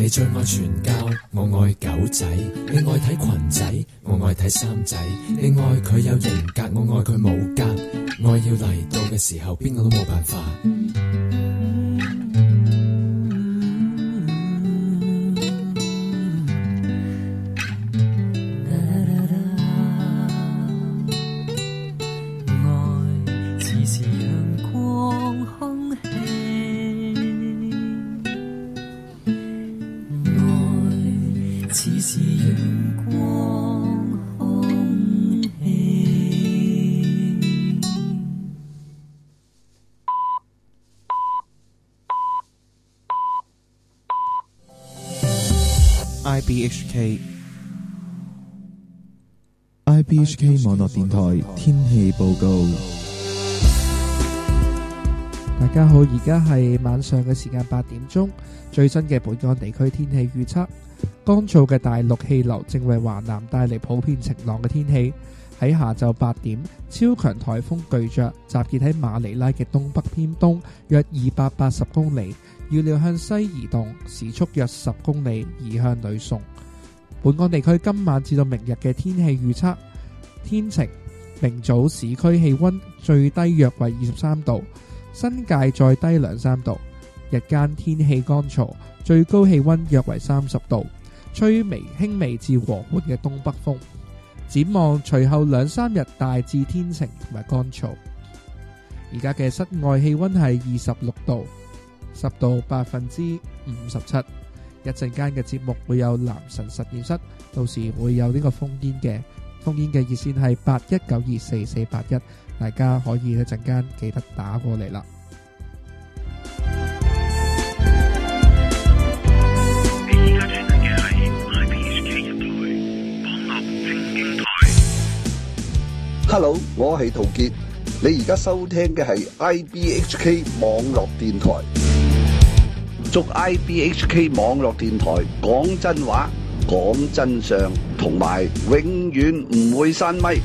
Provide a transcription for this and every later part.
你最愛傳教，我愛狗仔。你愛睇裙仔，我愛睇衫仔。你愛佢有型格，我愛佢冇格。愛要嚟到嘅時候，邊個都冇辦法。 IBHK 網絡電台天氣報告。 大家好，而家係晚上嘅時間8點鐘，最新嘅本港地區天氣預測。乾燥嘅大陸氣流正為華南帶嚟普遍晴朗嘅天氣。喺下晝8點，超強颱風巨著集結喺馬尼拉嘅東北偏東約280公里，預料向西移動，時速約10公里，移向呂宋。本港地區今晚至到明日嘅天氣預測：天晴，明早市區氣溫最低約為23度，新界再低2-3度。日間天氣乾燥，最高氣溫約為30度，吹輕微至和緩嘅東北風。展望隨後2-3日大致天晴同埋乾燥。而家嘅室外氣溫係26度，濕度57%。一陣間嘅節目會有男神實驗室，到時會有呢個烽煙嘅熱線係81924481，大家可以一陣間記得打過嚟啦。 你而家聽緊嘅係 IBHK 一台網絡正經台。 Hello， 我係陶傑，你而家收聽嘅係 IBHK 網絡電台。祝 IBHK 網絡電台講真話、講真相，同埋永遠唔會閂咪。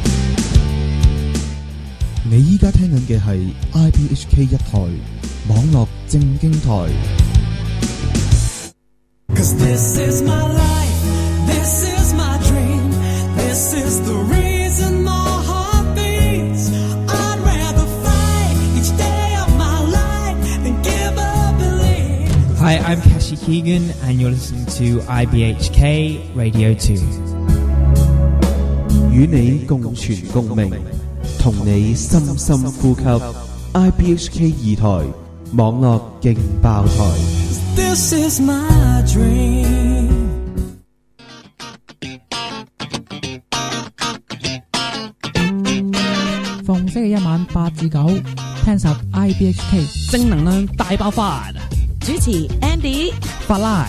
你依家聽緊嘅係 IBHK 一台網絡正經台。 Cause this is my life, this is my dream, this is the reason my heart beats. I'd rather fight each day of my life than give up and leave. Hi, I'm Kashi Keegan and you're listening to IBHK Radio 2. 與你共存共鳴，同你深深呼吸。IBHK 二台網絡勁爆台。 This is my dream. 逢星期一晚8至9，聽實 IBHK 正能量大爆發。 主持 Andy、 法拉。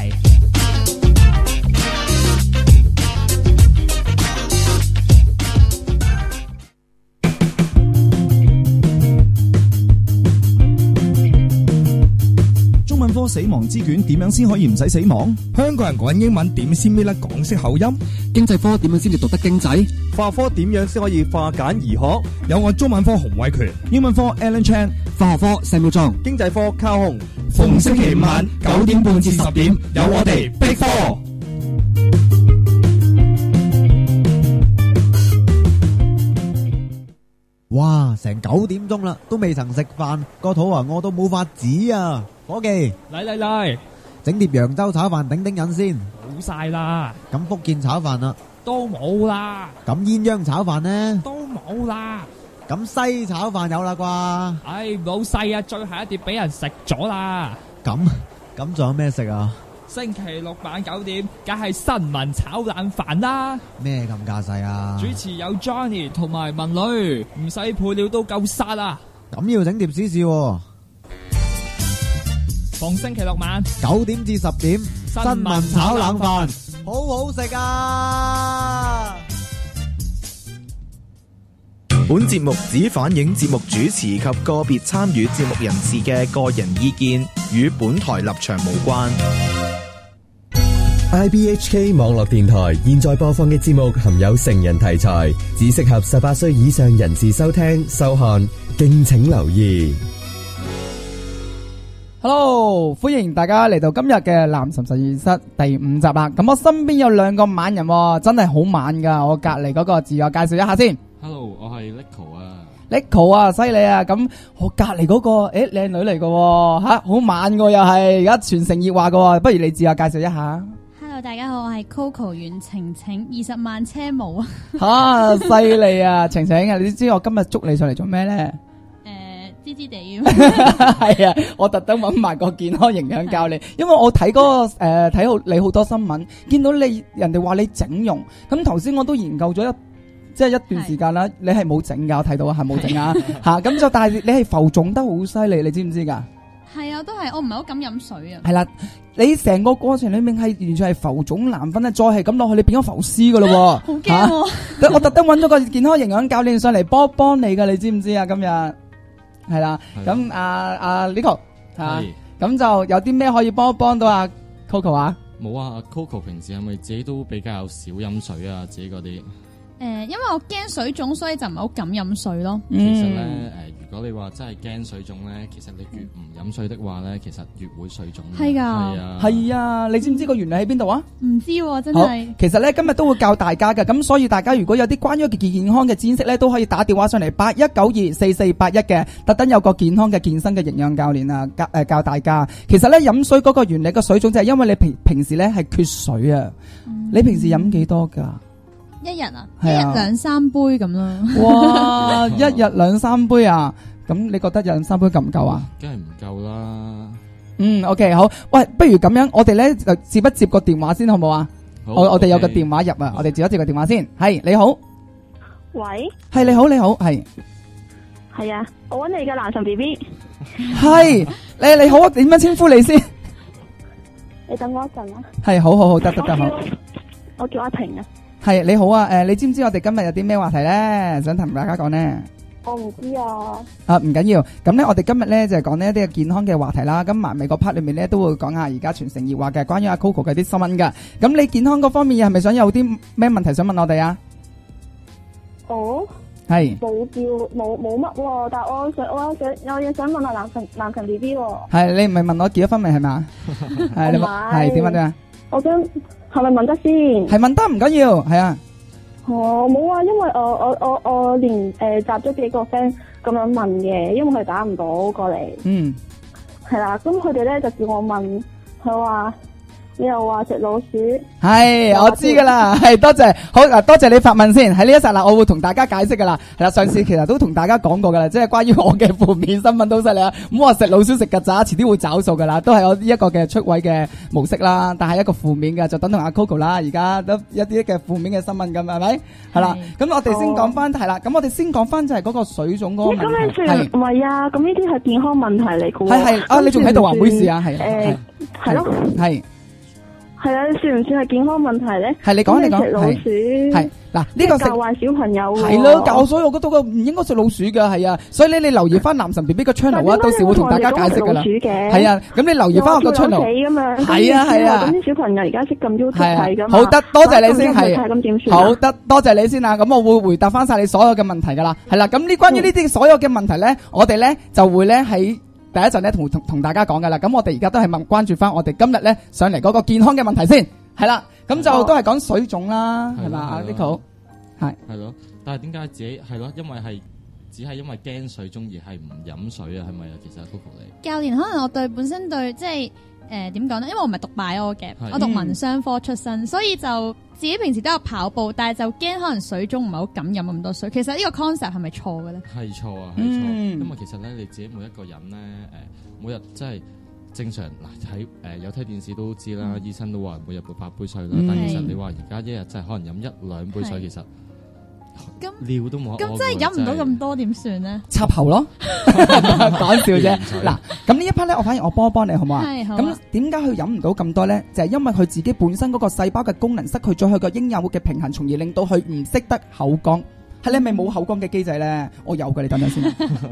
中文科死亡之卷點樣先可以唔使死亡？ 香港人講英文點先搣甩港式口音？ 經濟科點樣先至讀得經濟？ 化學科點樣先可以化簡而學？ 有我中文科洪偉權， 英文科 Alan Chan， 化學科石耀壯， 經濟科卡空。 逢星期五晚9點半至10點，有我哋 Big 4。 哇！成9點鐘啦，都未曾食飯，個肚啊餓到冇法子啊！伙計， 嚟， 整碟揚州炒飯頂頂癮先。 冇晒啦。 咁福建炒飯啦， 都冇啦。 咁鴛鴦炒飯呢？ 都冇啦。 咁西炒飯有啦啩？ 唉，冇細啊，最後一碟俾人食咗啦。 咁仲有咩食啊？ 星期六晚9點，梗係新聞炒冷飯啦。 咩咁架勢啊？ 主持有 Johnny 同埋文女，唔使配料都夠殺啊！ 咁要整碟試試喎。 逢星期六晚 9點至10點，新聞炒冷飯，好好食啊！ 本節目只反映節目主持及個別參與節目人士嘅個人意見，與本台立場無關。 IBHK 網絡電台現在播放嘅節目含有成人題材，只適合18歲以上人士收聽收看，敬請留意。 Hello，歡迎大家嚟到今日嘅男神實驗室第5集啦。咁我身邊有兩個猛人喎，真係好猛噶。我隔籬嗰個自我介紹一下先。 Hello， 我係 Nico 啊。 Nico 啊，犀利啊！咁我隔籬嗰個，靚女嚟噶吓，好猛噶又係，而家全城熱話噶，不如你自我介紹一下。 Hello， 大家好，我係 Coco 阮晴晴，20萬車模啊。 吓，犀利啊，晴晴啊，你知我今日捉你上嚟做咩咧？ 知知地係啊，我特登揾埋個健康營養教練，因為我睇嗰個睇好你好多新聞，見到你人哋話你整容，咁頭先我都研究咗一段時間啦，你係冇整噶，我睇到係冇整啊吓，咁就但係你係浮腫得好犀利，你知唔知噶？ 係啊，都係我唔係好敢飲水啊。 係啦，你成個過程裏面係完全係浮腫難分咧，再係咁落去，你變咗浮屍噶咯。 好驚！ 我特登揾咗個健康營養教練上嚟幫你噶，你知唔知啊？今日。係啦，咁阿 Nico 吓，咁就有啲咩可以幫到阿 Coco 啊？ 冇啊，阿 Coco 平時係咪自己都比較少飲水啊？自己嗰啲因為我驚水腫，所以就唔係好敢飲水咯。 其實咧，如果你話真係驚水腫咧，其實你越唔飲水的話咧，其實越會水腫。 係噶， 係啊，你知唔知個原理喺邊度啊？ 唔知喎，真係。 其實咧今日都會教大家嘅，咁所以大家如果有啲關於健康嘅知識咧，都可以打電話上嚟81924481嘅，特登有個健康嘅健身嘅營養教練啊，教大家。其實咧飲水嗰個原理個水腫就係因為你平時咧係缺水啊。你平時飲幾多噶？ 一日啊，一日2-3杯咁啦。 哇，一日2-3杯啊！咁你覺得2-3杯夠唔夠啊？ 梗係唔夠啦。 OK， 好。喂，不如咁樣，我哋咧就接一接個電話先，好唔好啊？我哋有個電話入啊，我哋接一接個電話先。係，你好。 喂。 係，你好，你好，係。 係啊，我揾你嘅男神 BB。 係，你好啊，點樣稱呼你先？ 你等我一陣啊。係， 好，得好。 我叫阿婷啊。 係，你好啊，你知唔知我哋今日有啲咩話題咧？想同大家講呢？ 我唔知啊。 唔緊要，咁咧我哋今日咧就係講呢一啲健康嘅話題啦。咁埋尾個 part 裏面咧都會講下而家全城熱話嘅關於阿 Coco 嘅啲新聞噶。咁你健康嗰方面係咪想有啲咩問題想問我哋啊？係。 冇乜喎，但係我想有嘢想問下男神 BB 喎。 係，你唔係問我結咗婚未係嘛？係你係點啊？ 我想係咪問得先？ 係問得唔緊要，係啊。 冇啊，因為我連集咗幾個 friend 咁樣問嘅，因為佢打唔到過嚟。係啦，咁佢哋咧就叫我問，佢話你又話食老鼠。係， 我知噶啦，係多謝，好嗱，多謝你發問先。喺呢一剎那，我會同大家解釋噶啦。係啦，上次其實都同大家講過噶啦，即係關於我嘅負面新聞都犀利啊。唔好話食老鼠食曱甴，遲啲會找數噶啦，都係我一個嘅出位嘅模式啦。但係一個負面嘅，就等同阿 Coco 啦。而家都一啲嘅負面嘅新聞咁，係咪？係啦，咁我哋先講翻，係啦，咁我哋先講翻就係嗰個水腫嗰個問題。咁你算唔係啊？咁呢啲係健康問題嚟嘅。 係啊，你仲喺度話唔好意思啊？係係咯， 係。 係啊，算唔算係健康問題咧？ 係你講， 食老鼠係嗱呢個教壞小朋友係咯，教，所以我覺得唔應該食老鼠噶，係啊，所以你留意翻男神 BB 個 channel 啊，到時會同大家解釋噶啦。係啊，咁你留意翻我個 channel。係啊係啊。 咁啲小朋友而家識撳 YouTube 睇噶嘛？ 好得，多謝你先係。 咁點算？ 好得，多謝你先啊！咁我會回答翻晒你所有嘅問題噶啦。係啦，咁呢關於呢啲所有嘅問題咧，我哋咧就會咧喺第一陣咧同大家講噶啦。咁我哋而家都係關注翻我哋今日咧上嚟嗰個健康嘅問題先。係啦，咁就都係講水腫啦，係嘛？Nico係咯，但係點解自己係咯？因為只係因為驚水腫而係唔飲水啊？係咪啊？其實 Coco 你教練可能我本身對即係點講咧？因為我唔係讀 bio 嘅，我讀文商科出身，所以就自己平時都有跑步，但係就驚可能水腫唔係好敢飲咁多水。其實呢個 concept 係咪錯嘅咧？係錯啊，係錯，因為其實咧你自己每一個人咧每日即係。正常嗱睇有睇電視都知啦，醫生都話每日會8杯水啦，但其實你話而家一日真係可能飲1-2杯水，其實尿都冇。咁真係飲唔到咁多點算咧？ 插喉咯，講笑啫。嗱，咁呢一 part 咧，我反而我幫你好唔好啊？咁點解佢飲唔到咁多咧？就係因為佢自己本身嗰個細胞嘅功能失去咗佢個應有嘅平衡，從而令到佢唔識得口乾。係你咪冇口乾嘅機制咧？我有嘅，你等等先。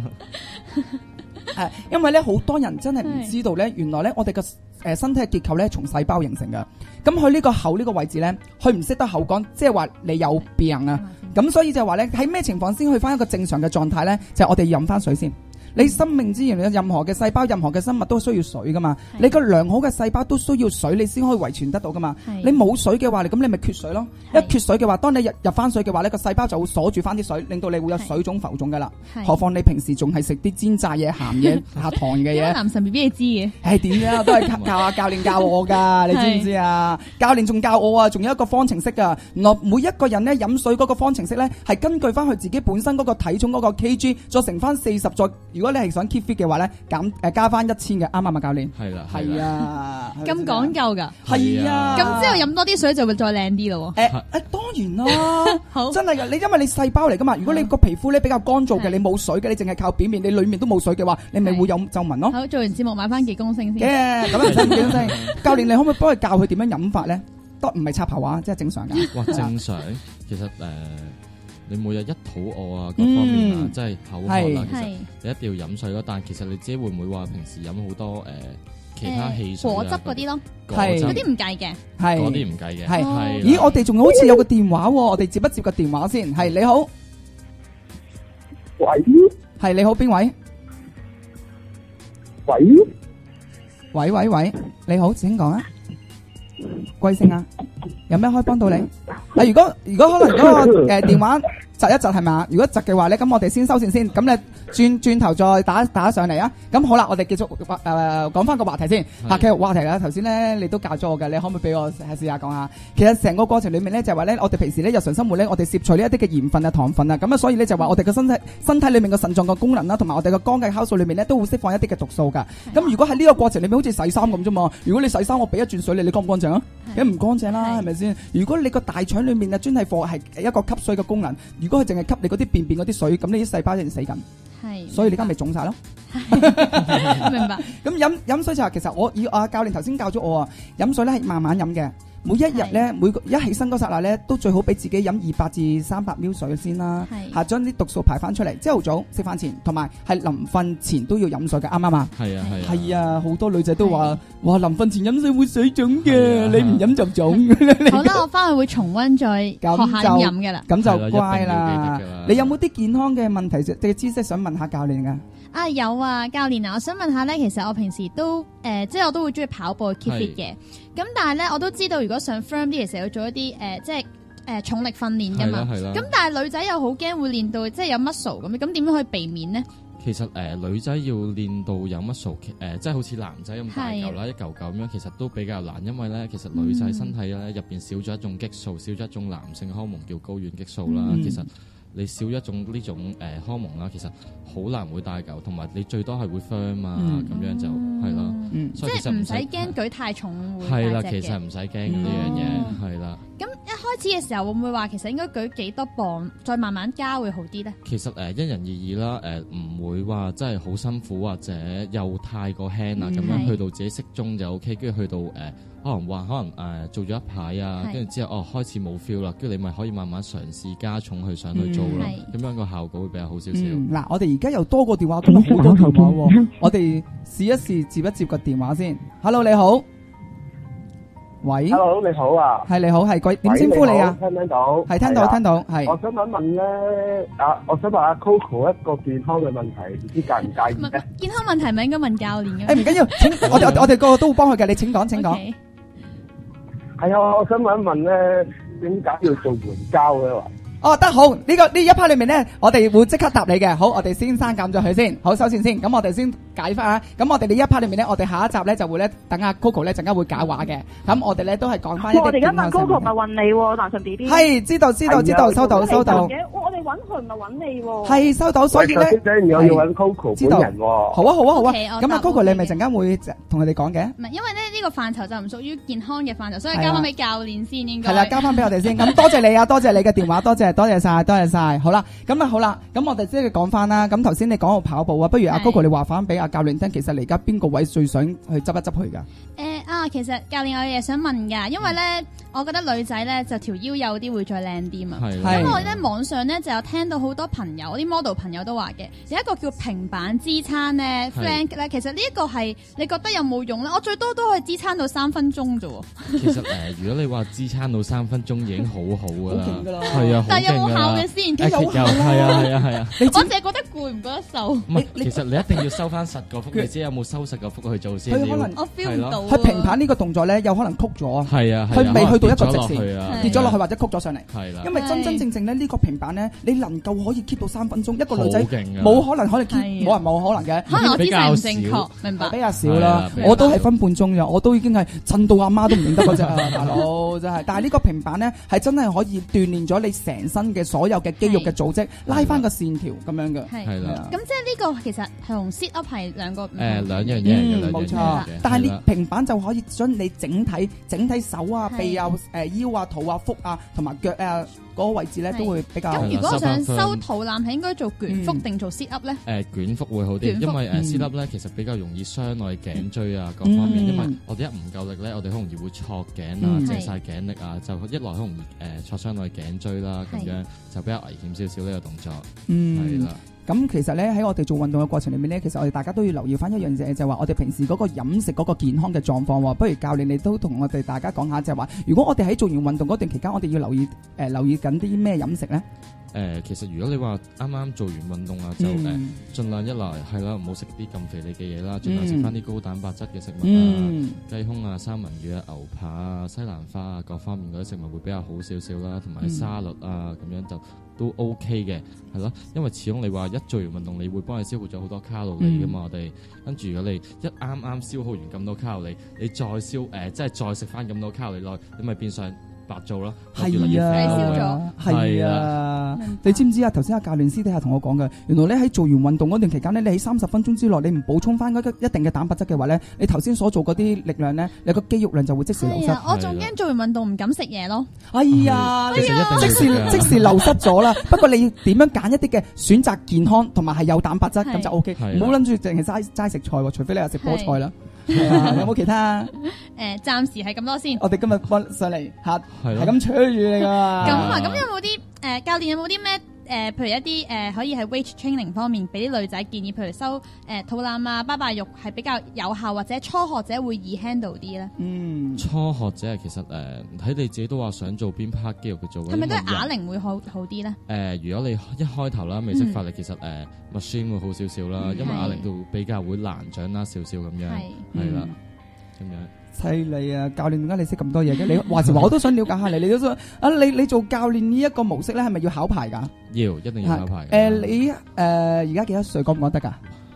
因為咧好多人真係唔知道咧，原來咧我哋嘅身體嘅結構咧從細胞形成噶。咁佢呢個口呢個位置咧，佢唔識得口乾，即係話你有病啊。咁所以就話咧喺咩情況先去翻一個正常嘅狀態咧？就係我哋要飲翻水先。 你生命之源，任何嘅細胞、任何嘅生物都需要水噶嘛。你個良好嘅細胞都需要水，你先可以遺傳得到噶嘛。你冇水嘅話，咁你咪缺水咯。一缺水嘅話，當你入翻水嘅話，呢個細胞就會鎖住翻啲水，令到你會有水腫浮腫噶啦。何況你平時仲係食啲煎炸嘢、鹹嘢、下糖嘅嘢。 男神 B B 你知嘅。 係點樣？都係靠下教練教我㗎，你知唔知啊？教練仲教我啊，仲有一個方程式㗎。原來每一個人咧飲水嗰個方程式咧，係根據翻佢自己本身嗰個體重嗰個 kg，再乘翻40，再如果你係想 keep fit 嘅話咧，加翻1000嘅，啱啱啊，教練？係啦，係啊， 咁講究㗎。 係啊。 咁之後飲多啲水就會再靚啲咯喎。 當然啦，真係㗎。你因為你細胞嚟㗎嘛，如果你個皮膚咧比較乾燥嘅，你冇水嘅，你淨係靠表面，你裡面都冇水嘅話，你咪會有皺紋咯。 好，做完節目買翻幾公升先。 咁樣唔使幾公升。教練，你可唔可以幫佢教佢點樣飲法咧？都唔係插頭話，即係正常㗎。 哇，正常。其實你每日一肚餓啊，各方面啊，即係口渴啦，其實你一定要飲水咯。但係其實你自己會唔會話平時飲好多其他汽水、 果汁嗰啲咯？ 係嗰啲唔計嘅。 係嗰啲唔計嘅。 係。咦，我哋仲好似有個電話喎，我哋接一接個電話先。係，你好。 喂。 係，你好，邊位？喂，你好，請講啊。貴姓啊？有咩可以幫到你？如果可能嗰個電話窒一窒係咪？如果窒嘅話咧，咁我哋先收線先。咁你轉頭再打上嚟啊。咁好啦，我哋繼續講翻個話題先。其實話題啦，頭先咧你都教咗我嘅，你可唔可以俾我試下講下？其實成個過程裡面咧就係話咧，我哋平時咧日常生活咧，我哋攝取呢一啲嘅鹽分啊、糖分啊，咁啊，所以咧就話我哋嘅身體裡面嘅腎臟嘅功能啦，同埋我哋嘅肝嘅酵素裡面咧都會釋放一啲嘅毒素㗎。咁如果喺呢個過程裡面好似洗衫咁啫嘛，如果你洗衫我俾一轉水你乾唔乾淨啊？梗唔乾淨啦，係咪先？如果你個大腸裡面啊專係貨係一個吸水嘅功能，如果佢淨係吸你嗰啲便便嗰啲水，咁你啲細胞一定死緊。係，所以你而家咪腫晒咯。明白。咁飲水就係其實我教練頭先教咗我啊，飲水咧係慢慢飲嘅。每一日咧，一起身嗰剎那咧，都最好俾自己飲200至300 ml 水先啦。係，將啲毒素排翻出嚟。朝頭早食飯前，同埋係臨瞓前都要飲水嘅，啱唔啱啊？係啊，係啊，好多女仔都話，哇，臨瞓前飲水會水腫嘅，你唔飲就腫。 好啦，我翻去會重溫再學下點飲嘅啦。 咁就乖啦。你有冇啲健康嘅問題嘅知識想問下教練㗎？ 啊，有啊，教練啊，我想問下咧，其實我平時都即係我都會中意跑步去 keep fit 嘅。咁但係咧，我都知道如果想 firm 啲，其實要做一啲即係重力訓練㗎嘛。咁但係女仔又好驚會練到即係有 muscle 咁點樣可以避免呢？ 其實女仔要練到有 muscle 即係好似男仔咁大嚿啦，一嚿嚿咁樣，其實都比較難，因為咧其實女仔身體咧入邊少咗一種激素，少咗一種男性荷爾蒙叫睾丸激素啦。其實你少一種呢種荷爾蒙啦，其實好難會大嚿，同埋你最多係會 firm 啊，咁樣就係咯。所以其實唔使驚舉太重會係啦，其實唔使驚呢樣嘢係啦。 咁一開始嘅時候會唔會話其實應該舉幾多磅，再慢慢加會好啲咧？ 其實因人而異啦，唔會話真係好辛苦或者又太過輕啊，咁樣去到自己適中就 OK， 跟住去到可能做咗一排啊，跟住之後開始冇 feel 啦，跟住你咪可以慢慢嘗試加重去上去做咯，咁樣個效果會比較好少少。 嗱，我哋而家又多個電話，咁好多電話喎，我哋試一試接一接個電話先。Hello， 你好。喂 ，Hello， 你好啊， 係你好，係貴點稱呼你啊？ 聽唔聽到？ 係聽到，聽到，係。 我想問咧，我想問阿 Coco 一個健康嘅問題，唔知介唔介意咧？ 健康問題咪應該問教練嘅？ 唔緊要，請我哋個個都會幫佢嘅，你請講，請講。 係啊，我想問一問咧，點解要做援交咧？ 哦，得好，呢一 part 裏面咧，我哋會即刻答你嘅。好，我哋先刪減咗佢先。好，收線先。咁我哋先解翻啊。咁我哋呢一 part 裏面咧，我哋下一集咧就會咧等阿 Coco 咧陣間會解話嘅。咁我哋咧都係講翻一啲。 我哋而家問 Coco 咪問你喎，男神 B B。 係，知道，收到。 我哋揾佢唔係揾你喎。 係收到，所以咧， 我要揾 Coco 本人喎。 好啊。咁阿 Coco 你咪陣間會同佢哋講嘅。 唔係，因為咧呢個範疇就唔屬於健康嘅範疇，所以交翻俾教練先應該。 係啦，交翻俾我哋先。咁多謝你啊，多謝你嘅電話，多謝晒。好啦，咁我哋即係講翻啦。咁頭先你講到跑步啊，不如阿 Coco 你話翻俾阿教練聽，其實你而家邊個位最想去執一執佢噶？ 其實教練我有嘢想問噶，因為咧我覺得女仔咧就條腰有啲會再靚啲嘛。 係咁我咧網上咧就有聽到好多朋友，啲 model 朋友都話嘅，有一個叫平板支撐咧 flank 咧，其實呢一個係你覺得有冇用咧？我最多都可以支撐到3分鐘啫喎。 其實如果你話支撐到3分鐘已經好好㗎啦， 好勁㗎啦係啊， 但係有冇效嘅先？ 有效啊！ 我淨係覺得攰唔覺得瘦。 唔係，其實你一定要收翻實個腹，你知有冇收實個腹去做先？ 佢可能我 feel 唔到。 佢平板呢個動作咧，有可能曲咗。 係啊， 佢未去到一個直線，跌咗落去或者曲咗上嚟。 係啦， 因為真正咧呢個平板咧，你能夠可以 keep 到3分鐘，一個女仔好勁㗎冇可能keep，冇人冇可能嘅。 可能我姿勢唔正確，明白？ 比較少啦，我都係分半鐘咋，我都已經係震到阿媽都唔認得嗰隻啊，大佬真係。但係呢個平板咧係真係可以鍛鍊咗你成身嘅所有嘅肌肉嘅組織，拉翻個線條咁樣嘅。 係啦。 咁即係呢個其實係同 sit up 係兩個兩樣嘢， 冇錯。但係你平板就可以將你整體手啊、臂啊、腰啊、肚啊、腹啊同埋腳啊嗰個位置咧都會比較。 咁如果我想收肚腩，係應該做捲腹定做 sit up 咧？ 捲腹會好啲，因為sit up 咧其實比較容易傷我哋頸椎啊各方面，因為我哋一唔夠力咧，我哋好容易會挫頸啊、借晒頸力啊，就一來好容易挫傷我哋頸椎啦，咁樣就比較危險少少呢個動作。係啦。 咁其實咧喺我哋做運動嘅過程裏面咧，其實我哋大家都要留意翻一樣嘢，就係話我哋平時嗰個飲食嗰個健康嘅狀況喎。不如教練你都同我哋大家講下，就係話如果我哋喺做完運動嗰段期間，我哋要留意緊啲咩飲食咧？ 其實如果你話啱啱做完運動啊，就盡量一來係啦，唔好食啲咁肥膩嘅嘢啦，盡量食翻啲高蛋白質嘅食物啊，雞胸啊、三文魚啊、牛扒啊、西蘭花啊各方面嗰啲食物會比較好少少啦，同埋沙律啊咁樣就都 OK 嘅，係咯，因為始終你話一做完運動，你會幫你消耗咗好多卡路里噶嘛，我哋跟住如果你一啱消耗完咁多卡路里，你再即係再食翻咁多卡路里落，你咪變相白做咯， 係啊，係啊，你知唔知啊？頭先阿教練私底下同我講嘅，原來你喺做完運動嗰段期間咧，你喺30分鐘之內，你唔補充翻嗰一定嘅蛋白質嘅話咧，你頭先所做嗰啲力量咧，你個肌肉量就會即時流失。 我仲驚做完運動唔敢食嘢咯。 哎呀，即時流失咗啦。不過你要點樣揀一啲嘅選擇健康同埋係有蛋白質咁就 OK，唔好諗住淨係齋食菜喎，除非你係食菠菜啦。有冇其他？ 暫時係咁多先。 我哋今日翻上嚟嚇，係咁吹住你噶嘛。 咁有冇啲教練有冇啲咩譬如一啲可以喺 weight training 方面俾啲女仔建議，譬如收肚腩啊、巴拜肉係比較有效，或者初學者會易 handle 啲咧？ 初學者其實睇你自己都話想做邊 part 肌肉嘅做。係咪都係啞鈴會好啲咧？ 如果你一開頭啦未識發力，其實machine 會好少少啦，因為啞鈴度比較會難掌握少少咁樣，係啦，咁樣。 犀利啊！教練點解你識咁多嘢嘅？你話時話我都想了解下你，你都想啊？你做教練呢一個模式咧，係咪要考牌㗎？ 一定要考牌。 你而家幾多歲？講唔講得㗎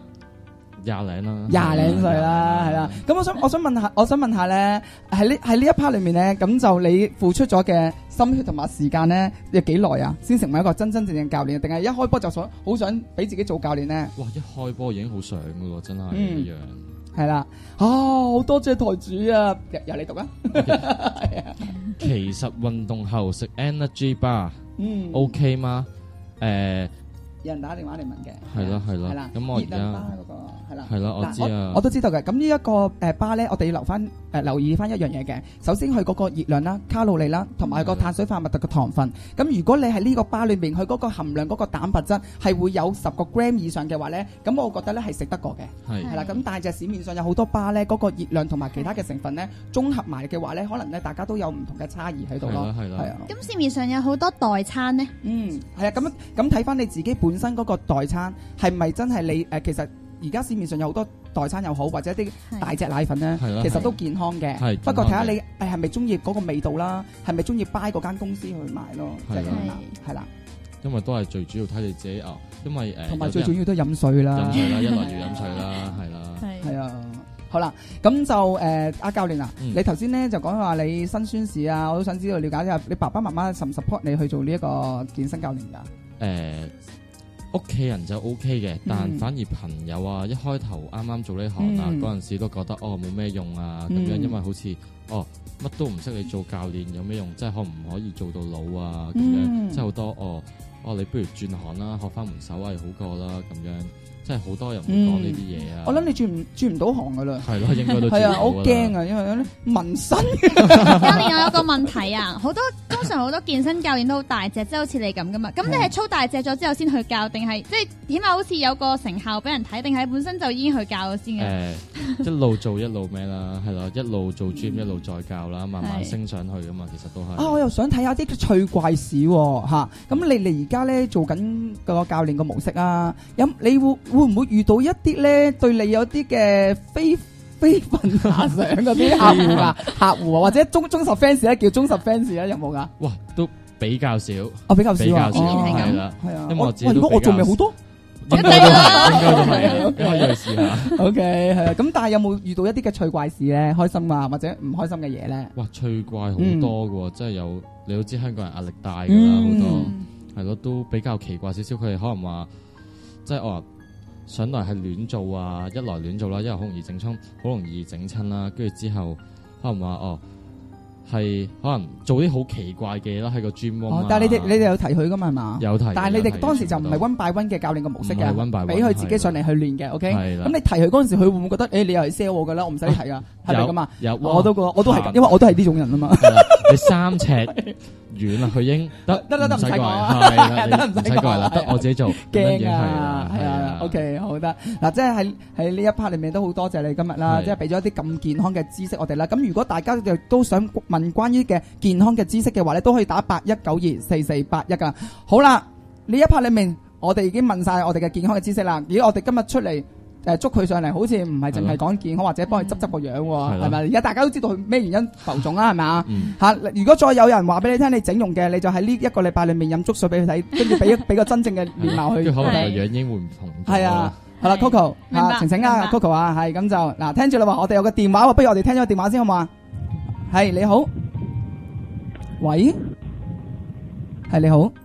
？20零啦 ，20零歲啦，係啦。咁我想問下咧，喺呢一 part 裏面咧，咁就你付出咗嘅心血同埋時間咧，要幾耐啊？先成為一個真正教練，定係一開波就好想俾自己做教練咧？ 哇！一開波已經好想㗎喎，真係一樣。 係啦，好多謝台主啊！由你讀啊。 其實運動後食 energy bar，OK 嗎？ 有人打電話嚟問嘅， 係咯，咁我而家係啦，我知啊， 我都知道嘅。咁呢一個巴咧，我哋要留意翻一樣嘢嘅。首先佢嗰個熱量啦、卡路里啦，同埋個碳水化合物嘅糖分。咁如果你喺呢個巴裏面，佢嗰個含量嗰個蛋白質係會有10個 gram 以上嘅話咧，咁我覺得咧係食得過嘅。係啦，咁但係市面上有好多巴咧，嗰個熱量同埋其他嘅成分咧，綜合埋嘅話咧，可能咧大家都有唔同嘅差異喺度咯。係啊。 咁市面上有好多代餐咧。 係啊，咁睇翻你自己本身嗰個代餐係咪真係你其實而家市面上有好多代餐又好，或者啲大隻奶粉咧，其實都健康嘅。不過睇下你係咪中意嗰個味道啦，係咪中意 buy 嗰間公司去買咯，就係咁啦，係啦。 因為都係最主要睇你自己因為同埋最主要都係飲水啦， 一來要飲水啦，係啦， 係啊。好啦，咁就阿教練啊，你頭先咧就講話你辛酸事啊，我都想知道了解一下，你爸爸媽媽support唔support你去做呢一個健身教練㗎？ 屋企人就 OK 嘅，但反而朋友啊，一開頭啱啱做呢行啊，嗰陣時都覺得冇咩用啊咁樣，因為好似乜都唔識，你做教練有咩用？即係可唔可以做到老啊咁樣？即係好多你不如轉行啦，學翻門手藝好過啦咁樣。 即係好多人會講呢啲嘢啊。 我諗你轉唔到行噶啦。 係咯，應該都係啊，我好驚啊，因為有啲紋身。 教練我有個問題啊，通常好多健身教練都好大隻，即係好似你咁噶嘛。咁你係操大隻咗之後先去教，定係即係起碼好似有個成效俾人睇，定係本身就已經去教咗先嘅？ 一路做一路咩啦，係咯，一路做 gym 一路再教啦，慢慢升上去噶嘛，其實都係。 啊，我又想睇下啲趣怪事嚇。咁你而家咧做緊個教練個模式啊，你會唔會遇到一啲咧對你有啲嘅非分下想嗰啲客戶啊，或者忠實 fans 咧，叫忠實 fans 咧，有冇噶？ 哇，都比較少。 比較少啊， 係啦， 係啊。 因為我自己如果我仲未好多。 應該都係，可以去試下。 OK， 係啊。咁但係有冇遇到一啲嘅趣怪事咧？開心啊，或者唔開心嘅嘢咧？ 哇，趣怪好多嘅，即係有你都知香港人壓力大噶啦，好多係咯，都比較奇怪少少。佢哋可能話，即係我上來係亂做啊，一來亂做啦，一來好容易整親啦，跟住之後可能話係可能做啲好奇怪嘅嘢啦，喺個 gym room。 但係你哋有提佢噶嘛？係嘛？ 有提。 但係你哋當時就唔係one by one嘅教練嘅模式嘅，俾佢自己上嚟去練嘅。OK。咁你提佢嗰陣時，佢會唔會覺得你又係 sell 我噶啦？我唔使你提啊，係咪咁啊？ 有。 我都係，因為我都係呢種人啊嘛。 你3尺遠啦，佢已經得唔使過嚟，唔使過嚟啦，得我自己做。 驚啊！係啊。OK， 好得嗱，即係喺呢一 part 裏面都好多謝你今日啦，即係俾咗一啲咁健康嘅知識我哋啦。咁如果大家都想問關於嘅健康嘅知識嘅話咧，都可以打81924481噶。好啦，呢一 part 裏面我哋已經問晒我哋嘅健康嘅知識啦。而我哋今日出嚟捉佢上嚟，好似唔係淨係講健康或者幫佢執個樣喎，係咪？而家大家都知道佢咩原因浮腫啦，係咪啊？嚇！如果再有人話俾你聽，你整容嘅，你就喺呢一個禮拜裏面飲粥水俾佢睇，跟住俾個真正嘅面貌去。 跟住可能個樣應會唔同。 係啊，好啦 ，Coco 啊，晴晴啊 ，Coco 啊，係咁就嗱，聽住啦喎，我哋有個電話喎，不如我哋聽咗個電話先好嘛？係你好，喂，係你好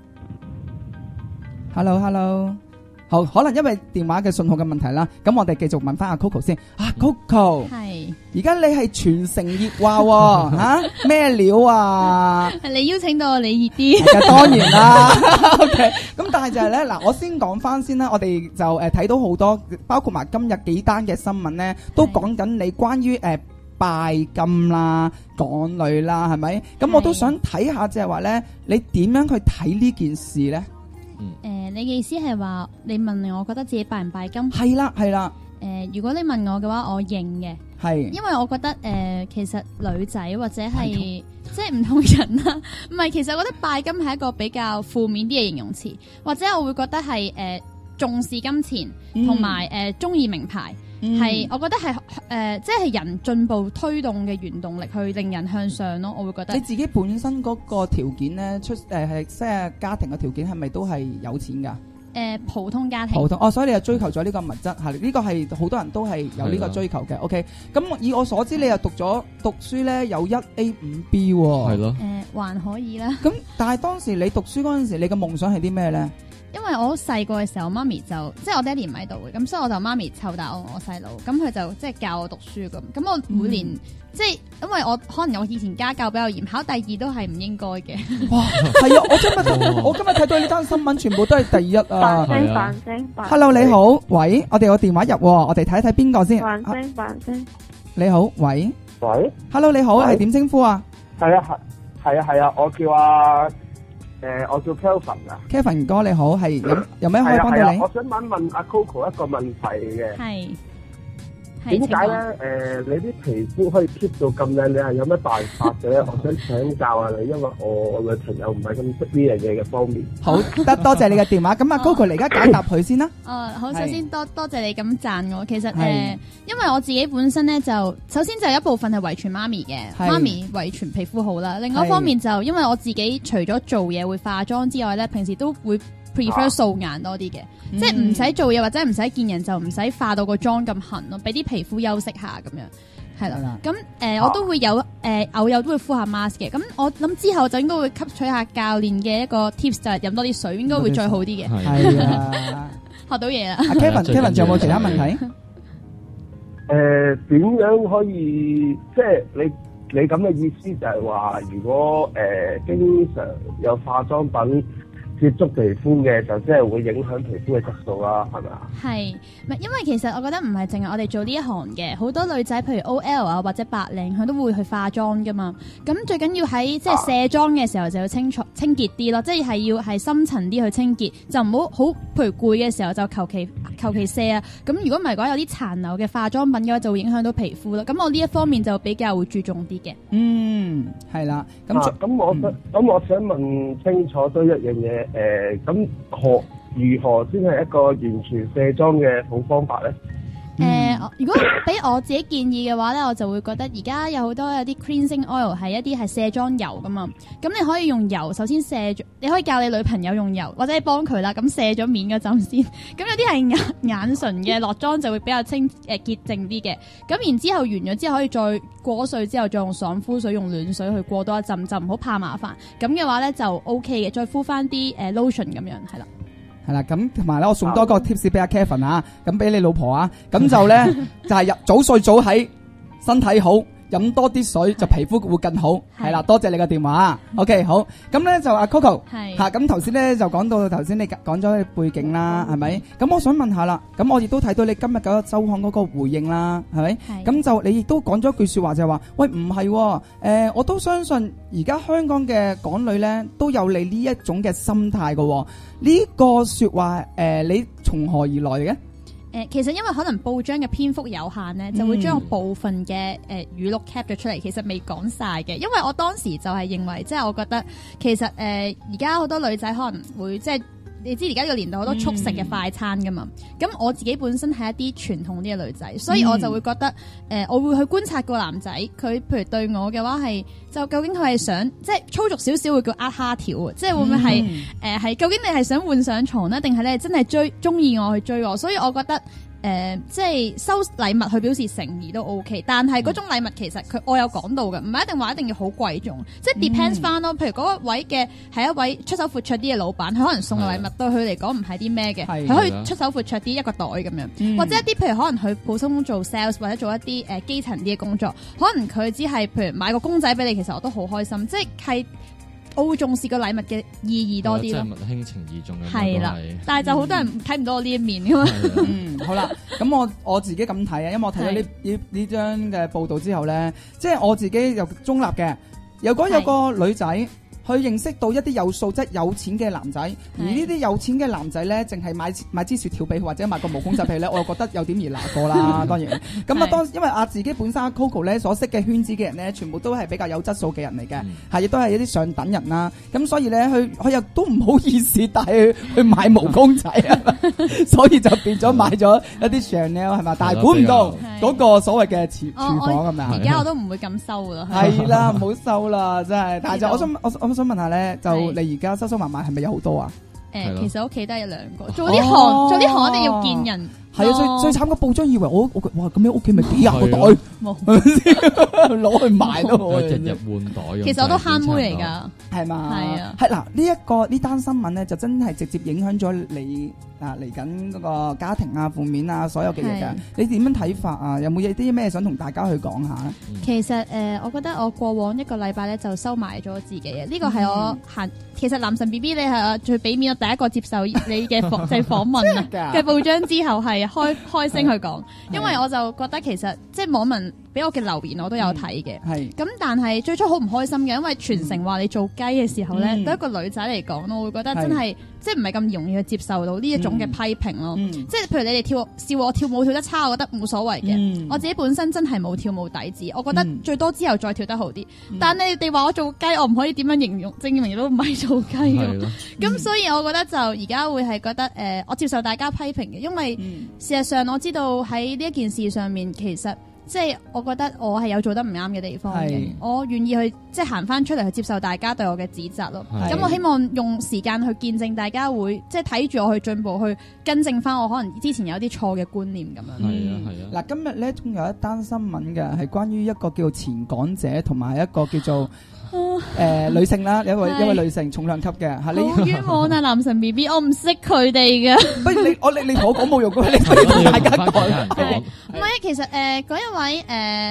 ，Hello。好，可能因為電話嘅信號嘅問題啦，咁我哋繼續問翻阿 Coco 先。Coco， 係， 而家你係全城熱話喎，吓咩料啊？ 係你邀請到我，你熱啲。 當然啦。OK， 咁但係就係咧，嗱，我先講翻先啦。我哋就睇到好多，包括埋今日幾單嘅新聞咧，都講緊你關於拜金啦、港女啦，係咪？咁我都想睇下，即係話咧，你點樣去睇呢件事咧？ 你嘅意思係話你問我覺得自己拜唔拜金？ 係啦。 如果你問我嘅話，我認嘅。 係。 因為我覺得其實女仔或者係即係唔同人啦，唔係，其實我覺得拜金係一個比較負面啲嘅形容詞，或者我會覺得係重視金錢同埋中意名牌。係，我覺得係即係人進步推動嘅原動力，去令人向上咯。我會覺得你自己本身嗰個條件咧，係即係家庭嘅條件係咪都係有錢㗎？ 普通家庭。 普通所以你就追求咗呢個物質係呢個係好多人都係有呢個追求嘅。OK， 咁以我所知，你又讀書咧有1A 5 B 喎。 係咯。 還可以啦。 咁但係當時你讀書嗰陣時，你嘅夢想係啲咩咧？ 因為我好細個嘅時候，媽咪就即係我爹哋唔喺度嘅，咁所以我就媽咪湊大我細佬，咁佢就即係教我讀書咁。咁我每年即係因為我可能我以前家教比較嚴，考第2都係唔應該嘅。哇，係啊！我今日睇到呢單新聞，全部都係第1啊！ 扮聲。 Hello， 你好，喂，我哋有電話入，我哋睇一睇邊個先。 扮聲。你好，喂。 喂。 Hello， 你好，係點稱呼啊？ 係啊，我叫我叫 Kelvin 啊 ，Kelvin 哥你好，係有咩可以幫到你？ 我想問阿 Coco 一個問題嘅。 係。 點解咧？你啲皮膚可以 keep 到咁靚？你係有咩辦法嘅咧？我想請教下你，因為我女朋友唔係咁識呢樣嘢嘅方面。 好，多謝你嘅電話。咁阿 Coco 嚟而家解答佢先啦。 好，首先多謝你咁讚我。其實因為我自己本身咧就首先就有一部分係遺傳媽咪嘅，媽咪遺傳皮膚好啦。另外一方面就因為我自己除咗做嘢會化妝之外咧，平時都會prefer 素顏多啲嘅，即係唔使做嘢或者唔使見人就唔使化到個妝咁痕咯，俾啲皮膚休息下咁樣，係啦。咁我都會有偶有都會敷下 mask 嘅。咁我諗之後就應該會吸取下教練嘅一個 tips， 就係飲多啲水，應該會再好啲嘅。 係啊， 學到嘢啦。 Kevin 仲有冇其他問題？ 點樣可以即係你咁嘅意思就係話，如果經常有化妝品接觸皮膚嘅，就即係會影響皮膚嘅質素啦，係咪啊？ 係，因為其實我覺得唔係淨係我哋做呢一行嘅，好多女仔譬如 OL 啊或者白領，佢都會去化妝噶嘛。咁最緊要喺即係卸妝嘅時候就要清潔啲咯，即係要係深層啲去清潔，就唔好譬如攰嘅時候就求其卸啊。咁如果唔係講有啲殘留嘅化妝品嘅話，就會影響到皮膚咯。咁我呢一方面就比較會注重啲嘅。 係啦。 咁我想問清楚多一樣嘢，咁如何先係一個完全卸妝嘅好方法咧？ 如果俾我自己建議嘅話咧，我就會覺得而家有好多有啲 cleansing oil 係一啲係卸妝油噶嘛，咁你可以用油首先卸，你可以教你女朋友用油，或者你幫佢啦，咁卸咗面嗰陣先。咁有啲係眼唇嘅落妝就會比較潔淨啲嘅，咁然之後完咗之後可以再過水之後再用爽膚水用暖水去過多一陣，就唔好怕麻煩。咁嘅話咧就 OK 嘅，再敷翻啲lotion 咁樣係啦。 係啦，咁同埋咧，我送多個 tips 俾阿 Kevin 啊，咁俾你老婆啊，咁就咧就係早睡早起，身體好，飲多啲水就皮膚會更好。係啦，多謝你個電話。OK， 好，咁咧就阿 Coco 嚇，咁頭先咧就講到頭先你講咗你背景啦，係咪？咁我想問下啦，咁我亦都睇到你今日嗰個週刊嗰個回應啦，係咪？咁就你亦都講咗一句説話就係話，喂唔係，我都相信而家香港嘅港女咧都有你呢一種嘅心態嘅。呢個説話你從何而來嘅？ 其實因為可能報章嘅篇幅有限咧，就會將部分嘅語錄 cap 咗出嚟，其實未講晒嘅。因為我當時就係認為，即係我覺得其實而家好多女仔可能會即係。你知而家呢個年代好多速食嘅快餐噶嘛，咁我自己本身係一啲傳統啲嘅女仔，所以我就會覺得我會去觀察個男仔，佢譬如對我嘅話係就究竟佢係想即係粗俗少少會叫蝦條，即係會唔會係係究竟你係想換上床呢？定係你係真係中意我去追我？所以我覺得。即係收禮物去表示誠意都 OK， 但係嗰種禮物其實我有講到嘅，唔係一定話一定要好貴重，即係 depends 翻咯。譬如嗰位嘅係一位出手闊綽啲嘅老闆，佢可能送嘅禮物對佢嚟講唔係啲咩嘅，佢可以出手闊綽啲一個袋咁樣，或者一啲譬如可能佢普通做 sales 或者做一啲基層啲嘅工作，可能佢只係譬如買個公仔俾你，其實我都好開心，即係。我會重視個禮物嘅意義多啲咯，即係物輕情意重嘅。係啦，但係就好多人睇唔到我呢一面噶嘛。 好啦，咁我自己咁睇啊，因為我睇咗呢張嘅報道之後咧，即係我自己又中立嘅。如果有個女仔去認識到一啲有素質、有錢嘅男仔，而呢啲有錢嘅男仔咧，淨係買支雪條俾佢，或者買個毛公仔俾佢咧，我又覺得有點兒難過啦。當然，咁啊因為自己本身 Coco 咧所識嘅圈子嘅人咧，全部都係比較有質素嘅人嚟嘅，亦都係一啲上等人啦。咁所以咧，佢又都唔好意思帶佢去買毛公仔啊，所以就變咗買咗一啲 Chanel 係嘛，但係估唔到嗰個所謂嘅廚房係咪啊？ 而家我都唔會咁收噶啦。 係啦，唔好收啦，真係。但係就我想問下咧，就你而家收埋埋係咪有好多啊？ 其實屋企都係兩個，做呢行一定要見人。 係啊，最慘個報章以為我哇咁樣屋企咪幾廿個袋，攞去賣咯， 日日換袋。 其實我都慳妹嚟㗎， 係嘛？ 係啊。 係嗱，呢單新聞咧就真係直接影響咗你嚟緊嗰個家庭啊、負面啊所有嘅嘢㗎。你點樣睇法啊？有冇啲咩想同大家去講下咧？ 其實我覺得我過往一個禮拜咧就收埋咗自己啊。呢個係我其實男神 BB 你係最俾面我第一個接受你嘅訪問啊嘅報章之後係開聲去講，因為我就覺得其實即係網民俾我嘅留言我都有睇嘅，咁但係最初好唔開心嘅，因為全城話你做雞嘅時候咧，對一個女仔嚟講，我會覺得真係即係唔係咁容易去接受到呢一種嘅批評咯。即係譬如你哋笑我跳舞跳得差，我覺得冇所謂嘅。我自己本身真係冇跳舞底子，我覺得最多之後再跳得好啲。但你哋話我做雞，我唔可以點樣形容，證明都唔係做雞嘅。咁所以我覺得就而家會係覺得我接受大家批評嘅，因為事實上我知道喺呢一件事上面，其實即係我覺得我係有做得唔啱嘅地方嘅，我願意去即係行翻出嚟去接受大家對我嘅指責咯。咁我希望用時間去見證大家會即係睇住我去進步，去更正翻我可能之前有啲錯嘅觀念咁樣。 係啊。嗱，今日咧仲有一單新聞嘅，係關於一個叫前港姐同埋一個叫做女性啦，一位女性重量級嘅嚇。你好冤枉啊，男神 BB， 我唔識佢哋嘅。 不如你同我講冇用嘅，你同大家講。 唔係， 其實嗰一位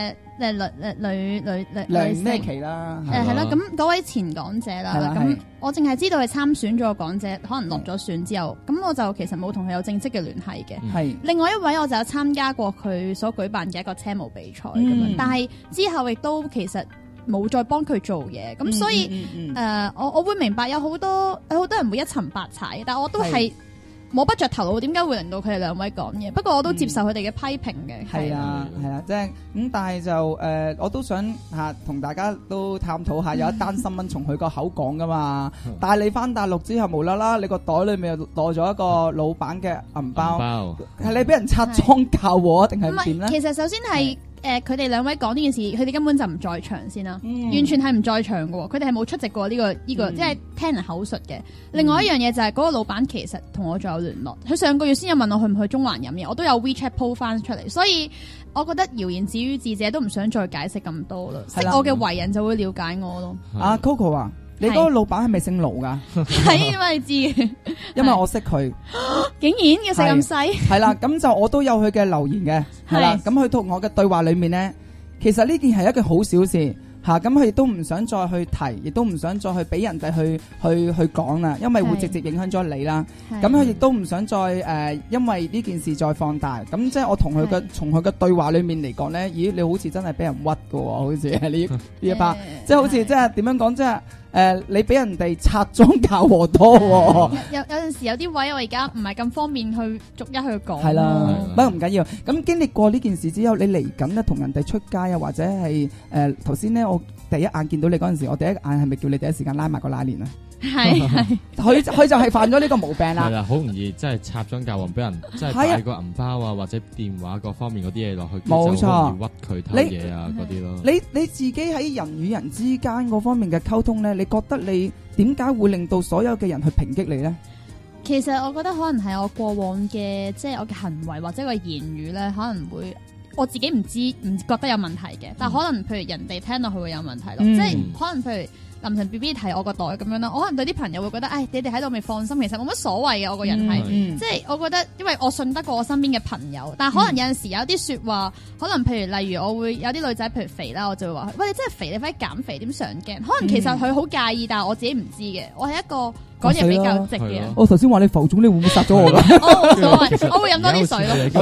女梁咩琪啦， 係啦，咁嗰位前港姐啦，咁我淨係知道佢參選咗個港姐，可能落咗選之後，咁我就其實冇同佢有正式嘅聯繫嘅。 係另外一位我就有參加過佢所舉辦嘅一個車模比賽咁樣，但係之後亦都其實冇再幫佢做嘢，咁所以我會明白有好多人會一層白踩，但我都係摸不着頭腦，點解會令到佢哋兩位講嘢？不過我都接受佢哋嘅批評嘅。 係啊，即係咁，但係就我都想同大家都探討下，有一單新聞從佢個口講噶嘛。帶你翻大陸之後，無啦啦你個袋裏面又攞咗一個老闆嘅銀包，係你俾人拆裝教喎，定係點咧？ 其實首先係。佢哋兩位講呢件事，佢哋根本就唔在場先啦，完全係唔在場嘅喎，佢哋係冇出席過呢個，即係聽人口述嘅。另外一樣嘢就係嗰個老闆其實同我仲有聯絡，佢上個月先有問我去唔去中環飲嘢，我都有 WeChat po 翻出嚟，所以我覺得謠言止於智者，都唔想再解釋咁多啦。識我嘅為人就會了解我咯。 阿 Coco 啊，你嗰個老闆係咪姓盧㗎？ 係點解你知嘅？ 因為我識佢。 竟然嘅細咁細。 係啦，咁就我都有佢嘅留言嘅，係啦，咁佢同我嘅對話裏面咧，其實呢件係一件好小事嚇，咁佢亦都唔想再去提，亦都唔想再去俾人哋去講啦，因為會直接影響咗你啦。咁佢亦都唔想再因為呢件事再放大。咁即係我從佢嘅對話裏面嚟講咧，咦，你好似真係俾人屈㗎喎，好似呢一 part，即係好似即係點樣講，即係。你俾人哋拆裝教和多喎。 有陣時有啲位我而家唔係咁方便去逐一去講。 係啦，不過唔緊要。咁經歷過呢件事之後，你嚟緊咧同人哋出街啊，或者係頭先咧，我第一眼見到你嗰陣時，我第一眼係咪叫你第一時間拉埋個拉鏈啊？ 係佢就係犯咗呢個毛病啦。 係啦，好容易即係插裝教皇俾人，即係擺個銀包啊或者電話各方面嗰啲嘢落去， 冇錯， 好容易屈佢偷嘢啊嗰啲咯。 你自己喺人與人之間嗰方面嘅溝通咧，你覺得你點解會令到所有嘅人去抨擊你咧？ 其實我覺得可能係我過往嘅即係我嘅行為或者個言語咧，可能會我自己唔覺得有問題嘅，但可能譬如人哋聽到佢會有問題咯，即係可能譬如。林晨 BB 提我個袋咁樣啦，我可能對啲朋友會覺得，你哋喺度未放心，其實冇乜所謂嘅。我個人係，即係我覺得，因為我信得過我身邊嘅朋友，但係可能有陣時有啲説話，可能譬如例如我會有啲女仔譬如肥啦，我就會話，喂，你真係肥，你快啲減肥，點上鏡？可能其實佢好介意，但係我自己唔知嘅。我係一個講嘢比較直嘅人。 我頭先話你浮腫，你會唔會殺咗我㗎？ 冇所謂，我會飲多啲水咯。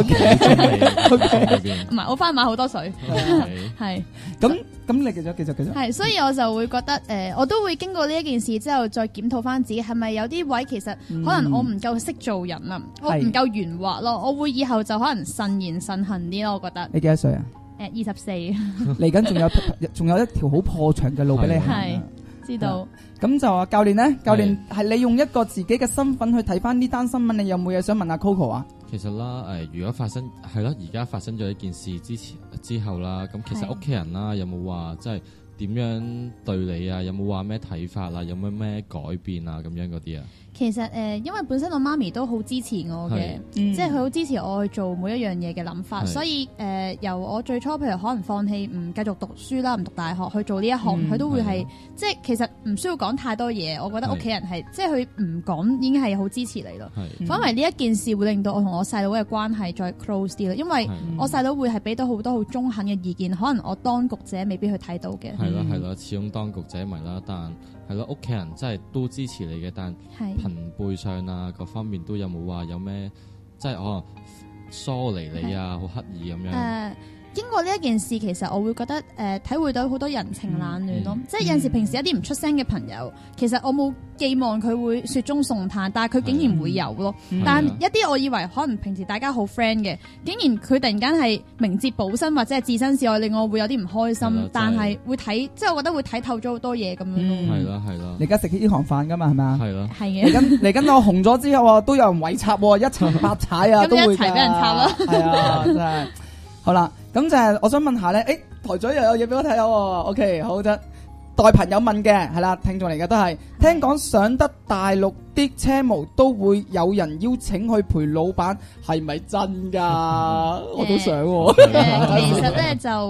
OK， 唔係，我翻去買好多水。係。 咁你繼續。 係，所以我就會覺得我都會經過呢一件事之後，再檢討翻自己係咪有啲位其實可能我唔夠識做人啊，我唔夠圓滑咯，我會以後就可能慎言慎行啲咯，我覺得。 你幾多歲啊 ？24。 嚟緊仲有一條好破長嘅路俾你行。 係，知道。 咁就話教練咧，教練係你用一個自己嘅身份去睇翻呢單新聞，你有冇嘢想問下 Coco 啊？ 其實啦，如果而家發生咗呢件事之後啦，咁其實屋企人啦，有冇話即係點樣對你啊？有冇話咩睇法啊？有冇咩改變啊？咁樣嗰啲啊？ 其實因為本身我媽咪都好支持我嘅，即係佢好支持我去做每一樣嘢嘅諗法，所以由我最初譬如可能放棄唔繼續讀書啦，唔讀大學去做呢一行，佢都會係即係其實唔需要講太多嘢，我覺得屋企人係即係佢唔講已經係好支持你咯。反為呢一件事會令到我同我細佬嘅關係再 close 啲咯，因為我細佬會係俾到好多好中肯嘅意見，可能我當局者未必去睇到嘅。 係啦，始終當局者迷啦，但係咯，屋企人真係都支持你嘅，但朋輩上啊各方面都有冇話有咩即係可能疏離你啊，好刻意咁樣。 經過呢一件事，其實我會覺得體會到好多人情冷暖咯。即係有陣時平時一啲唔出聲嘅朋友，其實我冇寄望佢會雪中送炭，但係佢竟然會有咯。但一啲我以為可能平時大家好 friend 嘅，竟然佢突然間係明哲保身或者係置身事外，令我會有啲唔開心。但係會睇，即係我覺得會睇透咗好多嘢咁樣咯。 係啦。 你而家食呢行飯㗎嘛？係咪啊？ 係咯。 係嘅。 嚟緊我紅咗之後啊，都有人圍插喎，一層白踩啊，都會一齊俾人插咯。 係啊，真係。好啦，咁就係我想問下咧，台長又有嘢俾我睇下喎。OK， 好得代朋友問嘅係啦，聽眾嚟嘅都係聽講上得大陸啲車模都會有人邀請去陪老闆，係咪真㗎？我都想喎。 其實咧就都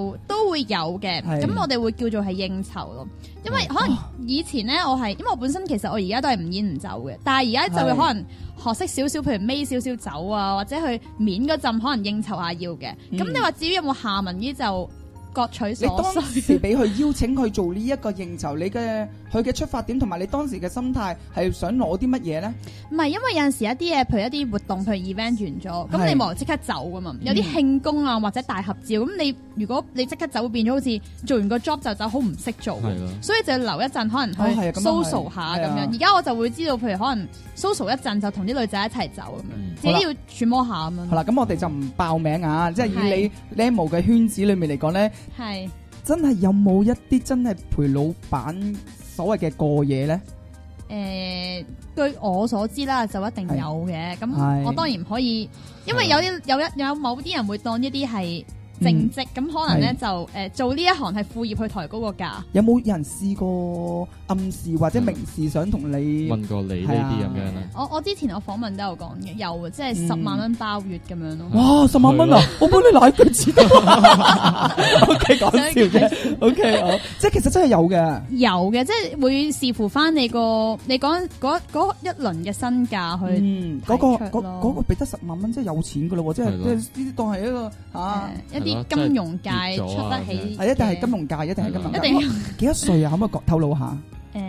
會有嘅。 係咁我哋會叫做係應酬咯。因為可能以前咧，因為我本身其實我而家都係唔煙唔酒嘅，但係而家就會可能學識少少，譬如孭少少酒啊，或者去面嗰陣可能應酬下要嘅。咁你話至於有冇下文呢？就各取你所當需。 時俾佢邀請佢做呢一個應酬，佢嘅出發點同埋你當時嘅心態係想攞啲乜嘢咧？ 唔係，因為有陣時一啲嘢，譬如一啲活動，譬如 event 完咗，咁係你冇即刻走噶嘛。有啲慶功啊，或者大合照，咁你如果你即刻走，變咗好似做完個 job 就走，好唔識做。所以就要留一陣，可能去 social 下咁樣。而家我就會知道，譬如可能 social 一陣，就同啲女仔一齊走咁樣，自己要揣摩下咁樣。 好啦，咁我哋就唔爆名啊，即係以你 Lemo 嘅圈子裏面嚟講咧， 係真係有冇一啲真係陪老闆所謂嘅過夜咧？ 據我所知啦，就一定有嘅。咁我當然唔可以，因為有某啲人會當呢啲係正職，咁可能咧就做呢一行係副業去抬高個價。 有冇人試過暗示或者明示想同你問過你呢啲咁樣咧？ 我之前我訪問都有講嘅，有即係10萬蚊包月咁樣咯。 哇，10萬蚊啊！我幫你奶腳趾。OK， 講笑啫。OK， 好，即係其實真係有嘅。 有嘅，即係會視乎翻你講嗰一輪嘅身價去嗰個俾得10萬蚊，真係有錢噶咯喎！即係呢啲當係一個一啲金融界出得起， 係一定係金融界，一定係金融界。 一定幾多歲啊？可唔可以透露下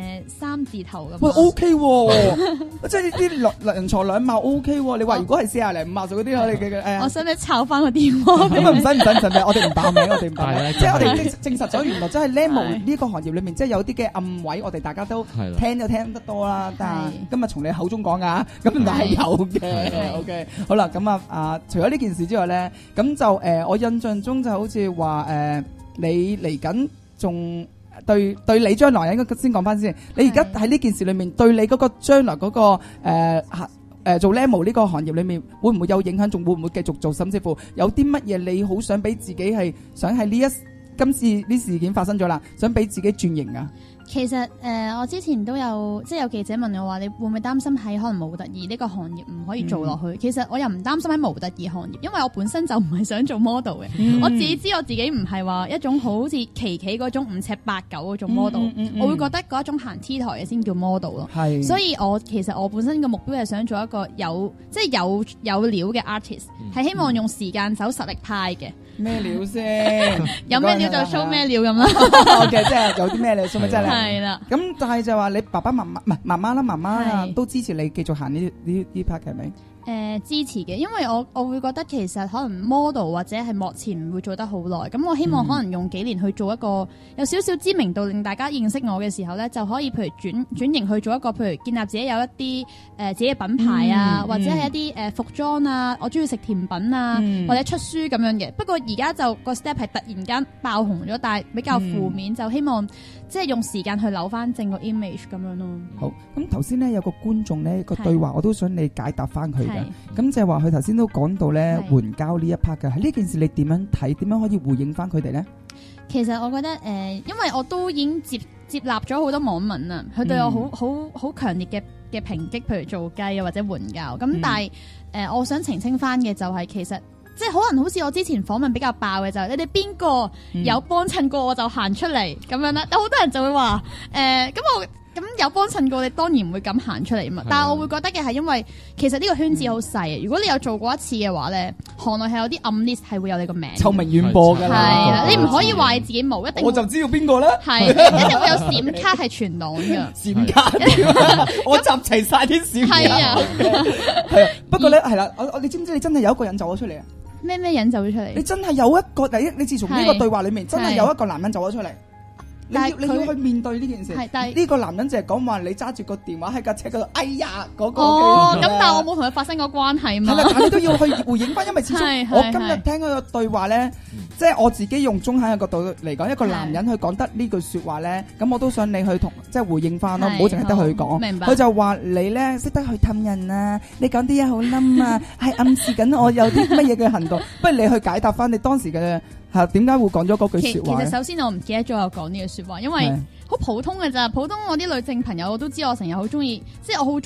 ？3字頭咁。 喂 ，OK 喎，即係呢啲人才兩貌 OK 喎。你話如果係40零50歲嗰啲，你嘅我想你抄翻個電話。 咁啊唔使，我哋唔爆名，即係我哋證實咗原來真係 Lemo 呢個行業裏面，即係有啲嘅暗位，我哋大家都聽就聽得多啦。但係今日從你口中講㗎，咁但係有嘅。OK， 好啦，咁除咗呢件事之外咧，咁就我印象中就好似話你嚟緊仲。對你將來應該先講翻先，你而家喺呢件事裏面，對你嗰個將來嗰個做 Lemo 呢個行業裏面，會唔會有影響？仲會唔會繼續做？甚至乎有啲乜嘢你好想俾自己係想喺今次呢事件發生咗啦，想俾自己轉型啊？ 其實我之前都有即係有記者問我話，你會唔會擔心喺可能模特兒呢個行業唔可以做落去？其實我又唔擔心喺模特兒行業，因為我本身就唔係想做 model 嘅。我自己知我自己唔係話一種好似琪琪嗰種5尺8、9嗰種 model。我會覺得嗰一種行 T 台嘅先叫 model 咯。所以其實我本身嘅目標係想做一個有料嘅 artist，係希望用時間走實力派嘅。 咩料先？ 有咩料就 show 咩料咁啦。 OK， 即係有啲咩料 show 咩真係。 係啦。 咁但係就話你爸爸媽媽唔係媽媽啦，媽媽都支持你繼續行呢 part 係咪？ 支持嘅，因為我會覺得其實可能 model 或者係幕前唔會做得好耐，咁我希望可能用幾年去做一個有少少知名度，令大家認識我嘅時候咧，就可以譬如轉型去做一個譬如建立自己有一啲自己嘅品牌啊，或者係一啲服裝啊，我中意食甜品啊，或者出書咁樣嘅。不過而家就個 step 係突然間爆紅咗，但係比較負面，就希望即係用時間去扭翻正個 image 咁樣咯。 好，咁頭先咧有個觀眾咧個對話，我都想你解答翻佢。咁就係話佢頭先都講到咧援交呢一 part 嘅，喺呢件事你點樣睇？點樣可以回應翻佢哋咧？ 其實我覺得因為我都已經接納咗好多網民啊，佢對我好強烈嘅抨擊，譬如做雞啊或者援交。咁但係我想澄清翻嘅就係其實即係可能好似我之前訪問比較爆嘅就係你哋邊個有幫襯過我就行出嚟咁樣啦。但好多人就會話咁有幫襯過，你當然唔會咁行出嚟嘛。但係我會覺得嘅係因為其實呢個圈子好細，如果你有做過一次嘅話咧，行內係有啲暗 list 係會有你個名， 臭名遠播㗎啦。 係啦，你唔可以話你自己冇，一定我就知道邊個啦。 係一定會有閃卡係全黨㗎。 閃卡，我集齊晒啲閃卡。 係啊， 係啊。不過咧係啦，你知唔知你真係有一個人走咗出嚟啊？ 咩人走咗出嚟？ 你真係有一個你自從呢個對話裡面真係有一個男人走咗出嚟。你要去面對呢件事。但係呢個男人就係講話你揸住個電話喺架車嗰度，哎呀嗰個。 哦，咁但係我冇同佢發生過關係嘛。 係啦，但係你都要去回應翻，因為始終我今日聽嗰個對話咧，即係我自己用中肯嘅角度嚟講，一個男人去講得呢句説話咧，咁我都想你去即係回應翻咯，唔好淨係得佢講。 明白。 佢就話你咧識得去氹人啊，你講啲嘢好冧啊，係暗示緊我有啲乜嘢嘅行動。不如你去解答翻你當時嘅。點解會講咗嗰句説話？ 其實首先我唔記得咗我講呢句説話，因為好普通嘅咋。普通我啲女性朋友我都知，我成日好中意，即係我好中意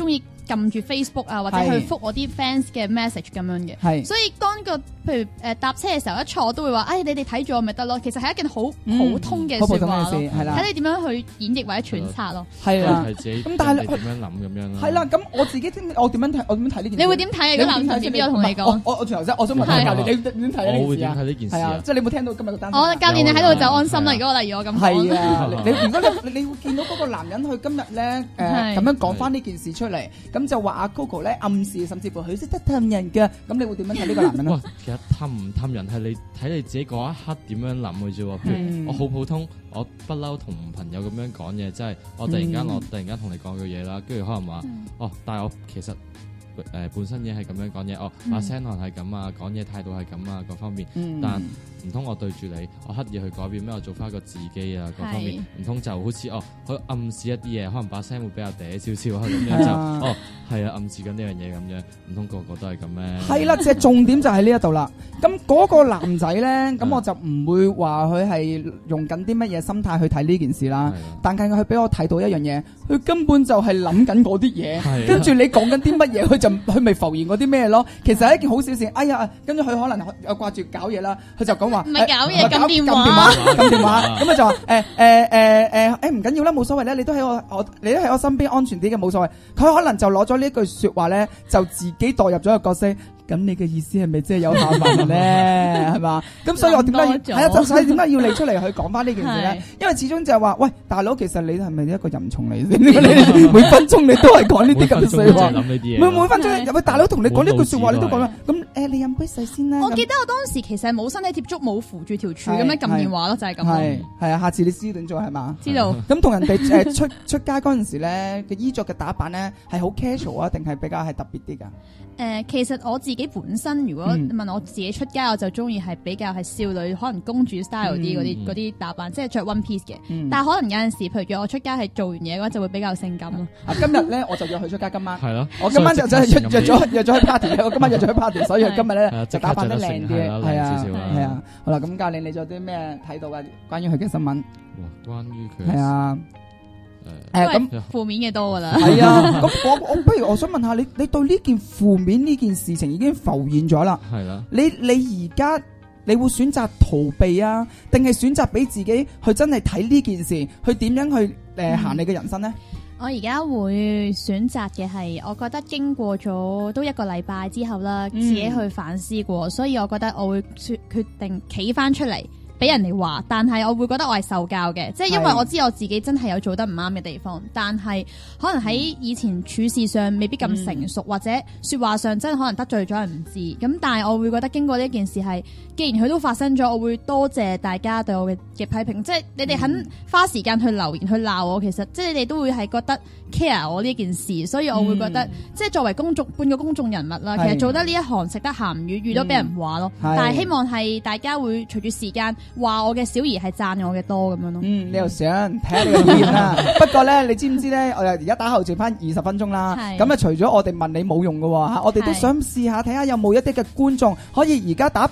撳住 Facebook 啊，或者去覆我啲 fans 嘅 message 咁樣嘅。 係， 所以當個譬如搭車嘅時候一錯，我都會話，你哋睇住我咪得咯。其實係一件好普通嘅説話咯，睇你點樣去演繹或者揣測咯。 係啦， 咁但係你點樣諗咁樣啦？ 係啦，咁我自己我點樣睇？我點樣睇呢件事？ 你會點睇啊？如果男神 B 我同你講， 我最後啫，我想問下教練，你點睇呢件事啊？ 我會點睇呢件事啊？ 即係你有冇聽到今日個單？ 我教練你喺度就安心啦。如果例如我咁講， 係啊，你如果你會見到嗰個男人佢今日咧咁樣講翻呢件事出嚟，咁就話阿 Coco 咧暗示甚至乎佢識得氹人嘅，咁你會點樣睇呢個男人咧？ 其實氹唔氹人係你睇你自己嗰一刻點樣諗嘅啫喎。譬如我好普通，我不嬲同朋友咁樣講嘢，即係我突然間同你講句嘢啦，跟住可能話但係我其實本身嘢係咁樣講嘢，把聲可能係咁啊，講嘢態度係咁啊，各方面，但唔通我對住你，我刻意去改變咩？我做翻一個自己啊，各方面，唔通就好似佢暗示一啲嘢，可能把聲會比較嗲少少咁樣就係啊，暗示緊呢樣嘢咁樣，唔通個個都係咁咩？ 係啦，即係重點就喺呢一度啦。咁嗰個男仔咧，咁我就唔會話佢係用緊啲乜嘢心態去睇呢件事啦。但係佢俾我睇到一樣嘢，佢根本就係諗緊嗰啲嘢，跟住你講緊啲乜嘢，佢咪浮現嗰啲咩咯？其實係一件好小事。哎呀，跟住佢可能有掛住搞嘢啦，佢就講話唔係搞嘢，撳電話，咁啊就話唔緊要啦，冇所謂咧，你都喺我身邊安全啲嘅，冇所謂。佢可能就攞咗呢句説話咧，就自己代入咗個角色。咁你嘅意思係咪即係有下文咧？係嘛？咁所以我點解所以點解要你出嚟去講翻呢件事咧？因為始終就係話，喂，大佬，其實你係咪一個淫蟲嚟先？你每分鐘你都係講呢啲咁嘅説話，每分鐘喂，大佬同你講呢句説話，你都講啦。咁你飲杯水先啦。 我記得我當時其實係冇身體接觸，冇扶住條柱咁樣撳電話咯，就係咁咯。 係啊，下次你知點做係嘛？ 知道。 咁同人哋出街嗰陣時咧嘅衣着嘅打扮咧係好 casual 啊，定係比較係特別啲㗎？ 其實我自己本身如果問我自己出街，我就中意係比較係少女，可能公主 style 啲嗰啲打扮，即係着 one piece 嘅。但係可能有陣時，譬如約我出街係做完嘢嘅話，就會比較性感咯。 今日咧我就約佢出街，今晚係咯， 我今晚就真係約咗去 party， 我今晚約咗去 party， 所以今日咧就打扮得靚啲，係啊。好啦，咁教練你仲有啲咩睇到嘅關於佢嘅新聞？ 關於佢係啊。 咁負面嘅多噶啦， 係啊。咁我不如我想問下你對呢件負面呢件事情已經浮現咗啦， 係啦。 你而家你會選擇逃避啊，定係選擇俾自己去真係睇呢件事，去點樣去行你嘅人生呢？ 我而家會選擇嘅係，我覺得經過咗都1個禮拜之後啦，自己去反思過，所以我覺得我會決定企翻出嚟。俾人哋話，但係我會覺得我係受教嘅，即係因為我知我自己真係有做得唔啱嘅地方，但係可能喺以前處事上未必咁成熟，或者說話上真係可能得罪咗人唔知，咁但係我會覺得經過呢件事係，既然佢都發生咗，我會多謝大家對我嘅批評，即係你哋肯花時間去留言去鬧我，其實即係你哋都會係覺得 care 我呢件事，所以我會覺得即係作為半個公眾人物啦，其實做得呢一行食得鹹魚，遇到俾人話咯，但係希望係大家會隨住時間。話我嘅小兒係讚我嘅多咁樣咯。 你又想睇下你嘅表現啦。不過咧，你知唔知咧？我而家打後剩翻20分鐘啦。咁啊，除咗我哋問你冇用嘅喎，我哋都想試下睇下有冇一啲嘅觀眾可以而家打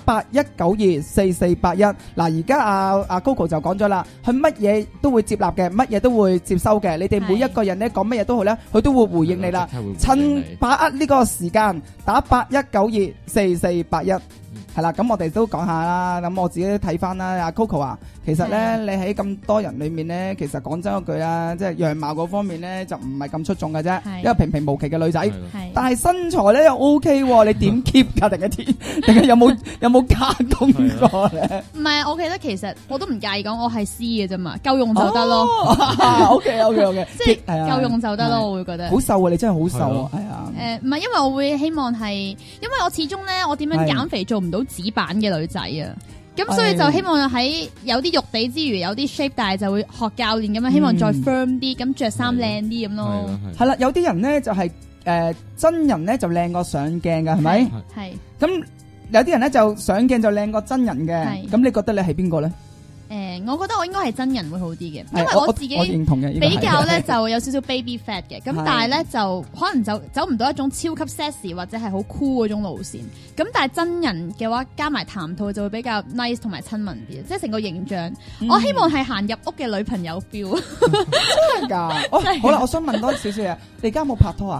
81924481。嗱，而家阿 Coco 就講咗啦，佢乜嘢都會接納嘅，乜嘢都會接收嘅。你哋每一個人咧講乜嘢都好咧，佢都會回應你啦。趁把握呢個時間，打81924481。係啦，咁我哋都講下啦。咁我自己睇翻啦，阿 Coco 啊，其實咧你喺咁多人裏面咧，其實講真一句啦，即係樣貌嗰方面咧就唔係咁出眾嘅啫，一個平平無奇嘅女仔。但係身材咧又 OK 喎，你點 keep 㗎？定係有冇加工過咧？ 唔係，我記得其實我都唔介意講，我係 C 嘅啫嘛，夠用就得咯。 OK， 即係夠用就得咯，我會覺得。 好瘦啊！你真係好瘦啊！係啊。 唔係，因為我會希望係，因為我始終咧，我點樣減肥做唔到紙板嘅女仔啊，咁所以就希望喺有啲肉地之餘有啲 shape， 但係就會學教練咁樣，希望再 firm 啲，咁着衫靚啲咁咯。 係啦，有啲人咧就係真人咧就靚過上鏡㗎，係咪？ 係。咁有啲人咧就上鏡就靚過真人嘅，咁你覺得你係邊個咧？ 我覺得我應該係真人會好啲嘅，因為我自己比較咧就有少少 baby fat 嘅，咁但係咧就可能就走唔到一種超級 sexy 或者係好 cool 嗰種路線，咁但係真人嘅話加埋談吐就會比較 nice 同埋親民啲，即係成個形象，我希望係行入屋嘅女朋友 feel。 真係㗎？好啦，我想問多少少嘢，你而家有冇拍拖啊？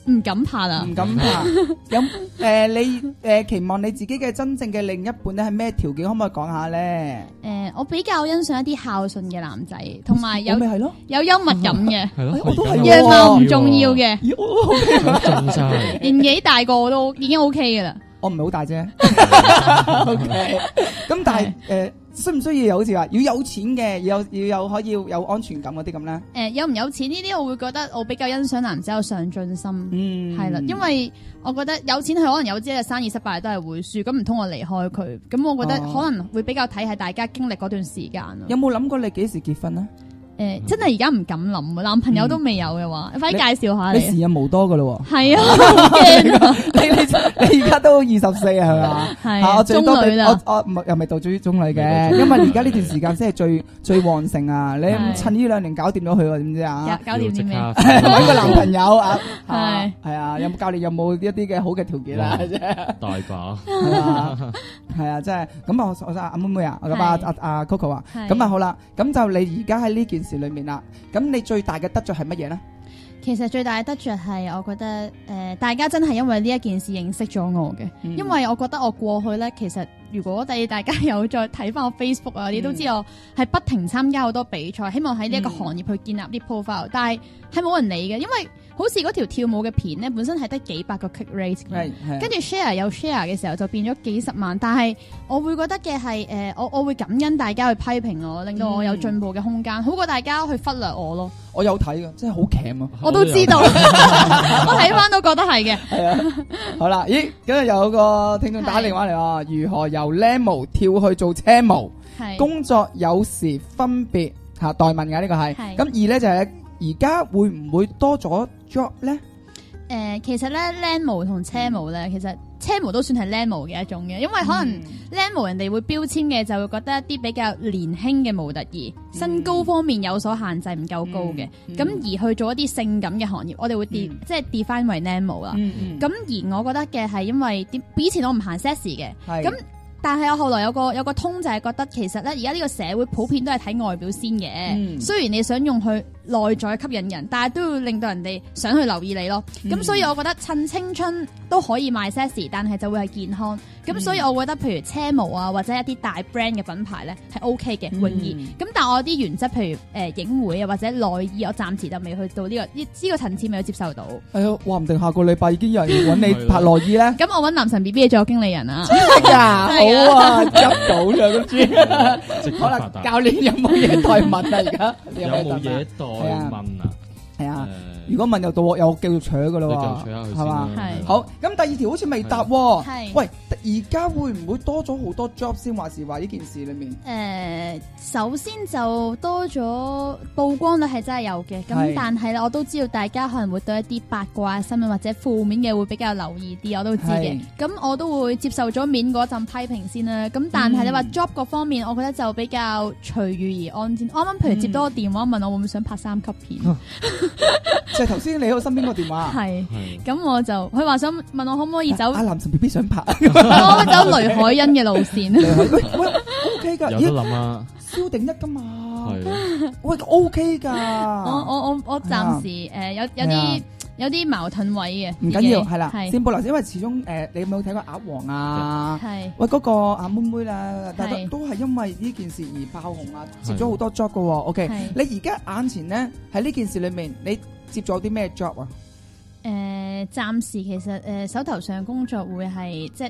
唔敢拍啦， 唔敢拍。有你期望你自己嘅真正嘅另一半咧係咩條件？可唔可以講下咧？ 我比較欣賞一啲孝順嘅男仔，同埋有咪係咯， 有幽默感嘅， 我都係樣貌唔重要嘅，年紀大個我都已經 OK 噶啦。 我唔係好大啫。OK， 咁但係需唔需要有好似話要有錢嘅，要有可以有安全感嗰啲咁咧？ 有唔有錢呢啲，我會覺得我比較欣賞男仔有上進心，係啦，因為我覺得有錢佢可能有啲嘅生意失敗都係會輸，咁唔通我離開佢？咁我覺得可能會比較睇係大家經歷嗰段時間咯。 有冇諗過你幾時結婚咧？ 真係而家唔敢諗，男朋友都未有嘅話，快啲介紹下你時日無多噶咯喎。 係啊，好驚啊！ 你而家都24係嘛？ 係我最多中女啦， 我又未到最中女嘅，因為而家呢段時間先係最旺盛啊！你趁呢2年搞掂咗佢喎，點知啊？ 搞掂啲咩？ 揾個男朋友啊！ 係啊！有冇教練有冇一啲嘅好嘅條件啊？ 大把係啊！真係咁啊！我阿妹妹啊，我咁阿 Coco 啊，咁啊好啦，咁就你而家喺呢件事裏面啦，咁你最大嘅得着係乜嘢咧？ 其實最大嘅得着係，我覺得大家真係因為呢一件事認識咗我嘅，因為我覺得我過去咧，其實如果大家有再睇翻我 Facebook 啊，你都知我係不停參加好多比賽，希望喺呢一個行業去建立啲 profile，但係冇人理嘅，因為好似嗰條跳舞嘅片咧，本身係得幾百個 click rate，跟住 share 有 share 嘅時候就變咗幾十萬，但係我會覺得嘅係我會感恩大家去批評我，令到我有進步嘅空間，好過大家去忽略我咯。 我有睇㗎，真係好鉗啊！ 我都知道，我睇翻都覺得係嘅。 係啊，好啦，咦，今日有個聽眾打電話嚟喎，如何由靚模跳去做車模？工作有時分別嚇代問㗎，呢個係。咁2咧就係而家會唔會多咗 job 咧？ 其實咧靚模同車模咧，其實車模都算係靚模嘅一種嘅，因為可能靚模人哋會標籤嘅就會覺得一啲比較年輕嘅模特兒，身高方面有所限制，唔夠高嘅，咁而去做一啲性感嘅行業，我哋會即係 define 為靚模啦。咁而我覺得嘅係因為以前我唔行 sexy 嘅，咁但係我後來有個通就係覺得其實咧而家呢個社會普遍都係睇外表先嘅，雖然你想用去內在吸引人，但係都要令到人哋想去留意你咯。咁所以我覺得趁青春都可以賣 sexy， 但係就會係健康。咁所以我覺得譬如車模啊或者一啲大 brand 嘅品牌咧係 OK 嘅泳衣。咁但係我啲原則譬如影會啊或者內衣，我暫時就未去到呢個層次，未去接受到。 哎呀，話唔定下個禮拜已經有人揾你拍內衣咧。 咁我揾男神 BB 做經理人啊。 真係㗎，好啊，執到啦咁住。好啦，教練有冇嘢代問啊？而家有冇嘢代問啊？ 係啊，如果問又到又繼續扯噶咯喎，係嘛？好，咁第2條好似未答喎。喂，而家會唔會多咗好多 job 先，話是話呢件事裏面？ 首先就多咗曝光率係真係有嘅，咁但係咧我都知道大家可能會對一啲八卦新聞或者負面嘅會比較留意啲，我都知嘅。咁我都會接受咗面嗰陣批評先啦。咁但係你話 job 嗰方面，我覺得就比較隨遇而安先。啱啱譬如接多個電話問我會唔會想拍3級片。 就係頭先你喺我身邊個電話， 係咁我就佢話想問我可唔可以走阿男神 BB 想拍， 我走雷海恩嘅路線。 喂 OK 噶， 有得諗啊， 蕭定一噶嘛，喂 OK 噶。 我暫時有啲矛盾位嘅， 唔緊要係啦，先保留，因為始終你有冇睇過鴨王啊？係喂嗰個阿妹妹啦，但係都係因為呢件事而爆紅啊，接咗好多 job 噶。OK，你而家眼前咧喺呢件事裏面，你接咗啲咩 job 啊？ 暫時其實手頭上工作會係即係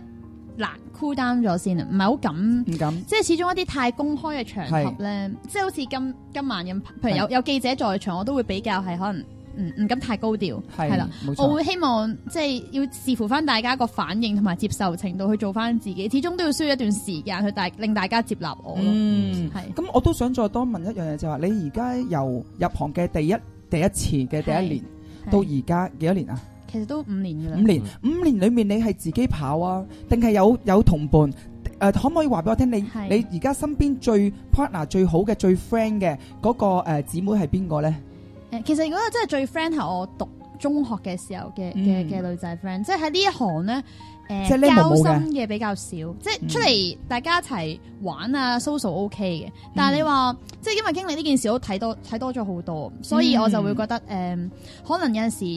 cool down 咗先啊，唔係好敢，即係始終一啲太公開嘅場合咧，即係好似今晚咁，譬如有記者在場，我都會比較係可能唔敢太高調，係啦，我會希望即係要視乎翻大家個反應同埋接受程度去做翻自己，始終都要需要一段時間去令大家接納我咯。係咁，我都想再多問一樣嘢，就係話你而家由入行嘅第一次嘅第一年到而家幾多年啊？ 其實都5年㗎啦。 5年裏面你係自己跑啊，定係有同伴？可唔可以話俾我聽，你而家身邊最 partner 最好嘅最 friend 嘅嗰個姊妹係邊個咧？ 其實如果真係最 friend 係我讀中學嘅時候嘅女仔 friend，即係喺呢一行咧，交心嘅比較少，即係出嚟大家一齊玩啊 social OK 嘅，但係你話即係因為經歷呢件事，我睇多咗好多，所以我就會覺得可能有陣時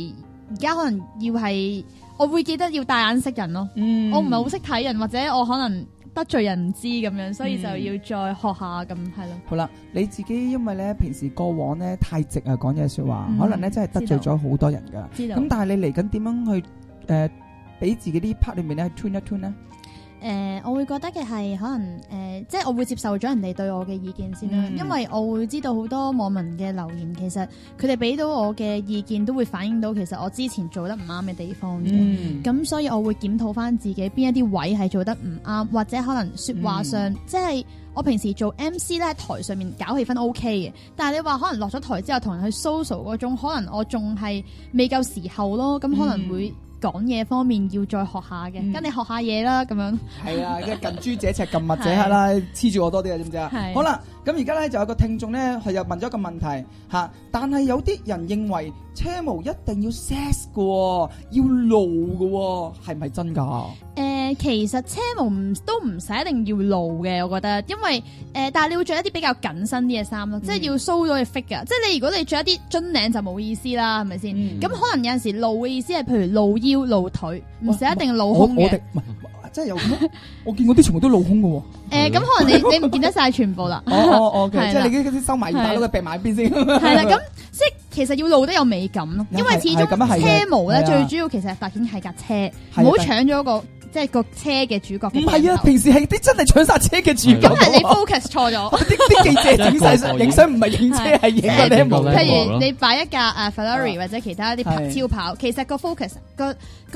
而家可能要係，我會記得要帶眼識人咯。我唔係好識睇人，或者我可能得罪人唔知咁樣，所以就要再學下咁係咯。 好啦，你自己因為咧平時過往咧太直啊講嘢說話，可能咧真係得罪咗好多人噶。咁但係你嚟緊點樣去俾自己啲 part 裏面咧 tune 一 tune 咧？ 我會覺得嘅係可能即係我會接受咗人哋對我嘅意見先啦，因為我會知道好多網民嘅留言，其實佢哋俾到我嘅意見都會反映到其實我之前做得唔啱嘅地方嘅，咁所以我會檢討翻自己邊一啲位係做得唔啱，或者可能說話上即係我平時做 MC 咧喺台上面搞氣氛 OK 嘅，但係你話可能落咗台之後同人去 social 嗰種，可能我仲係未夠時候咯，咁可能會講嘢方面要再學下嘅，跟你學下嘢啦，咁樣。係啊，即係近朱者赤，近墨者黑啦，黐住我多啲啊，知唔知啊？好啦，咁而家咧就有個聽眾咧，佢又問咗一個問題嚇，但係有啲人認為車模一定要 sex 嘅喎，要露嘅喎，係唔係真㗎？ 其實車模都唔使一定要露嘅，我覺得，因為但係你會着一啲比較緊身啲嘅衫咯，即係要 show 咗你 fit 㗎。即係你如果你着一啲樽領就冇意思啦，係咪先？咁可能有陣時露嘅意思係譬如露腰露腿，唔使一定露胸嘅。 真係有咩？我見過啲全部都露胸嘅喎。 咁可能你唔見得晒全部啦。 OK，即係你嗰啲收埋耳朵嘅，避埋一邊先。 係啦，咁即係其實要露得有美感咯，因為始終車模咧最主要其實凸顯係架車，唔好搶咗個。即係個車嘅主角。唔係啊，平時係啲真係搶晒車嘅主角。 咁係你 focus 錯咗。 啲記者影晒影相唔係影車，係影個 level。 譬如你擺一架Ferrari 或者其他一啲超跑，其實個 focus 個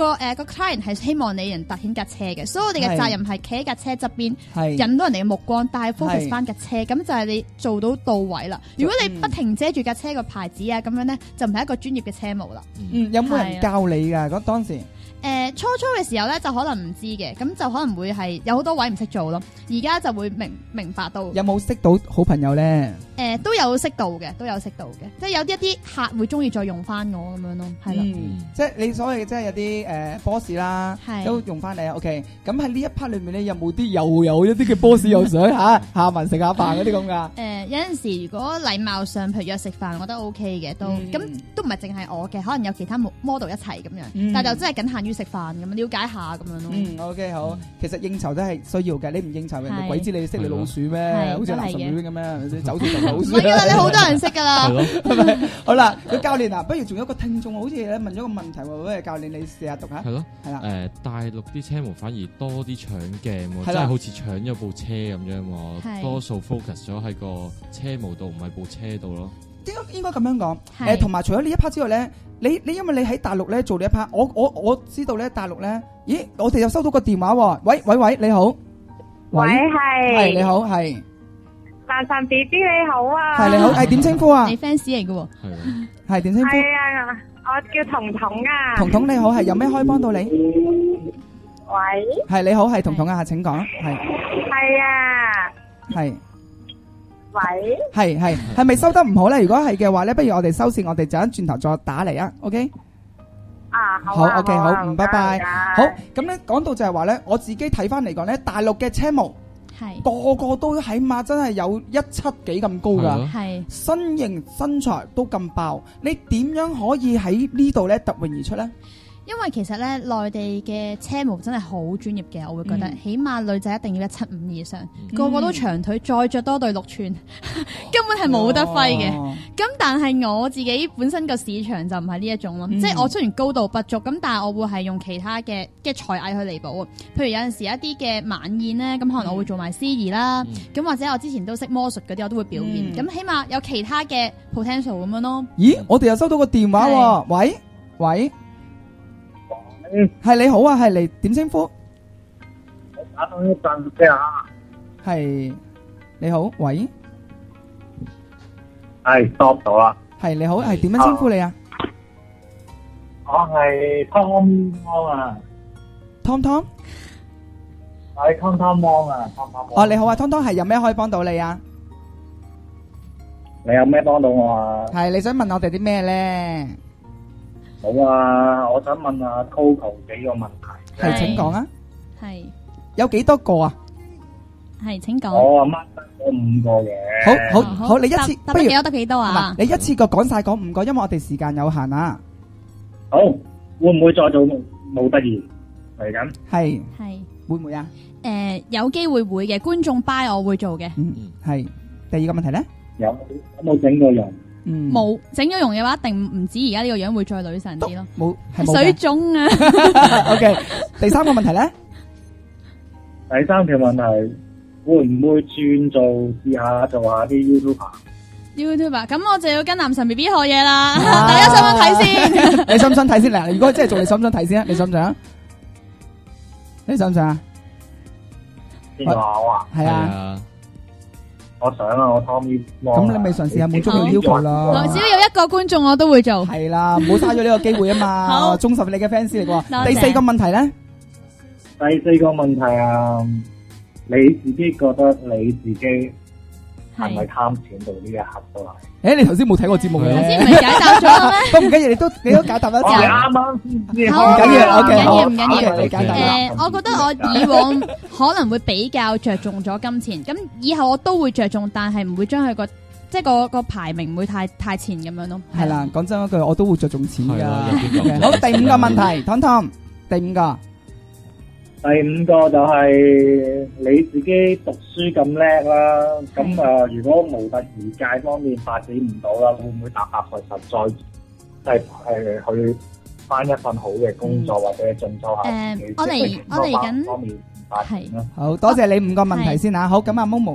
client 係希望你人凸顯架車嘅，所以我哋嘅責任係企喺架車側邊，引到人哋嘅目光，但係 focus 翻架車，咁就係你做到位啦。如果你不停遮住架車個牌子啊，咁樣咧就唔係一個專業嘅車模啦。 有冇人教你㗎？嗰當時？ 初嘅時候咧就可能唔知嘅，咁就可能會係有好多位唔識做咯。而家就會明白到。 有冇識到好朋友咧？ 都有識到嘅，即係有一啲客會中意再用翻我咁樣咯，係咯。 即係你所謂嘅，即係有啲boss 啦，都用翻你啊。OK，咁喺呢一 part 裏面咧，有冇啲又有一啲嘅 boss 又想下文食下飯嗰啲咁噶？ 有陣時如果禮貌上，譬如約食飯，我覺得 OK 嘅，都咁都唔係淨係我嘅，可能有其他 model 一齊咁樣，但係就真係僅限於食飯咁樣，了解下咁樣咯。 OK 好，其實應酬都係需要嘅，你唔應酬人哋鬼知你識你老鼠咩？好似垃圾魚咁樣，走條老鼠。 唔係㗎啦，你好多人識㗎啦。 係咪？好啦，教練啊，不如仲有一個聽眾好似咧問咗個問題喎，不如教練你試下讀下。 係咯，係啦。大陸啲車模反而多啲搶鏡喎，即係好似搶咗部車咁樣喎，多數 focus 咗喺個車模度，唔係部車度咯。 應該咁樣講，同埋除咗呢一 part 之外咧，你因為你喺大陸咧做呢一 part，我知道咧大陸咧，咦，我哋又收到個電話喎，喂，你好， 喂係你好係。 萬神 B B 你好啊， 係你好，係點稱呼啊？ 你 fans 嚟嘅喎， 係點稱呼？ 係啊，我叫彤彤啊。 彤彤你好，係有咩可以幫到你？ 喂， 係你好，係彤彤啊，請講，係。 係啊。 係。 喂。 係咪收得唔好咧？如果係嘅話咧，不如我哋收線，我哋就轉頭再打嚟啊。OK。好 OK 好，拜拜。好，咁咧講到就係話咧，我自己睇翻嚟講咧，大陸嘅車模。個個都起碼真係有170幾咁高噶，身形身材都咁爆，你點樣可以喺呢度咧突圍而出咧？ 因為其實咧，內地嘅車模真係好專業嘅，我會覺得，起碼女仔一定要175以上，個個都長腿，再着多對6寸，根本係冇得揮嘅。咁但係我自己本身個市場就唔係呢一種咯，即係我雖然高度不足，咁但係我會係用其他嘅才藝去彌補。譬如有陣時一啲嘅晚宴咧，咁可能我會做埋司儀啦，咁或者我之前都識魔術嗰啲，我都會表演。咁起碼有其他嘅 potential 咁樣咯。 咦，我哋又收到個電話喎，喂。係你好啊，係你點稱呼？ 我打通一陣聽下。 係你好，喂。 係收到啦。 係你好，係點樣稱呼你啊？ 我係湯湯啊。 湯湯。 係湯湯芒啊，湯湯。 哦，你好啊，湯湯，係有咩可以幫到你啊？ 你有咩幫到我啊？ 係你想問我哋啲咩咧？ 好啊，我想問下 Coco 幾個問題。 係，請講啊。 係。 有幾多個啊？ 係，請講。 我阿媽得咗5個嘅。 好，你一次不如得幾多啊？ 你一次過講晒嗰5個，因為我哋時間有限啊。 好，會唔會再做模特兒嚟緊？ 係係會唔會啊？ 有機會會嘅，觀眾 buy 我會做嘅。 係。第二個問題咧？ 有冇整過容？ 冇整咗容嘅話，一定唔止而家呢個樣會再女神啲咯。 冇係冇嘅水腫啊。 OK， 第三個問題咧？ 第三條問題，會唔會轉試下做下啲 YouTuber？ 咁我就要跟男神 BB 學嘢啦。大家想唔想睇先？ 你想唔想睇先嚟？如果真係做，你想唔想睇先啊？你想唔想？你想唔想啊？ 邊個我啊？ 係啊。 我想啊，我 Tommy。 咁你咪嘗試下滿足佢要求咯。 只要有一個觀眾，我都會做。 係啦，唔好嘥咗呢個機會啊嘛。 好， 忠實你嘅 fans 嚟喎。 多謝。 第四個問題咧？ 第四個問題啊，你自己覺得你自己係咪貪錢到呢一刻都係？ 你頭先冇睇過節目嘅？ 頭先唔係解答咗咩？ 都唔緊要，你都解答咗。 我係啱啱先知。 唔緊要，OK， 唔緊要。 你解答。 我覺得我以往可能會比較着重咗金錢，咁以後我都會着重，但係唔會將佢個即係個排名唔會太前咁樣咯。 係啦，講真一句，我都會着重錢㗎。好，第五個問題，Tom，第五個。 第五個就係你自己讀書咁叻啦，咁如果模特兒界方面發展唔到啦，會唔會踏實實再去返一份好嘅工作或者進修下自己？ 我嚟緊方面係好多謝你五個問題先嚇。好，咁阿 Momo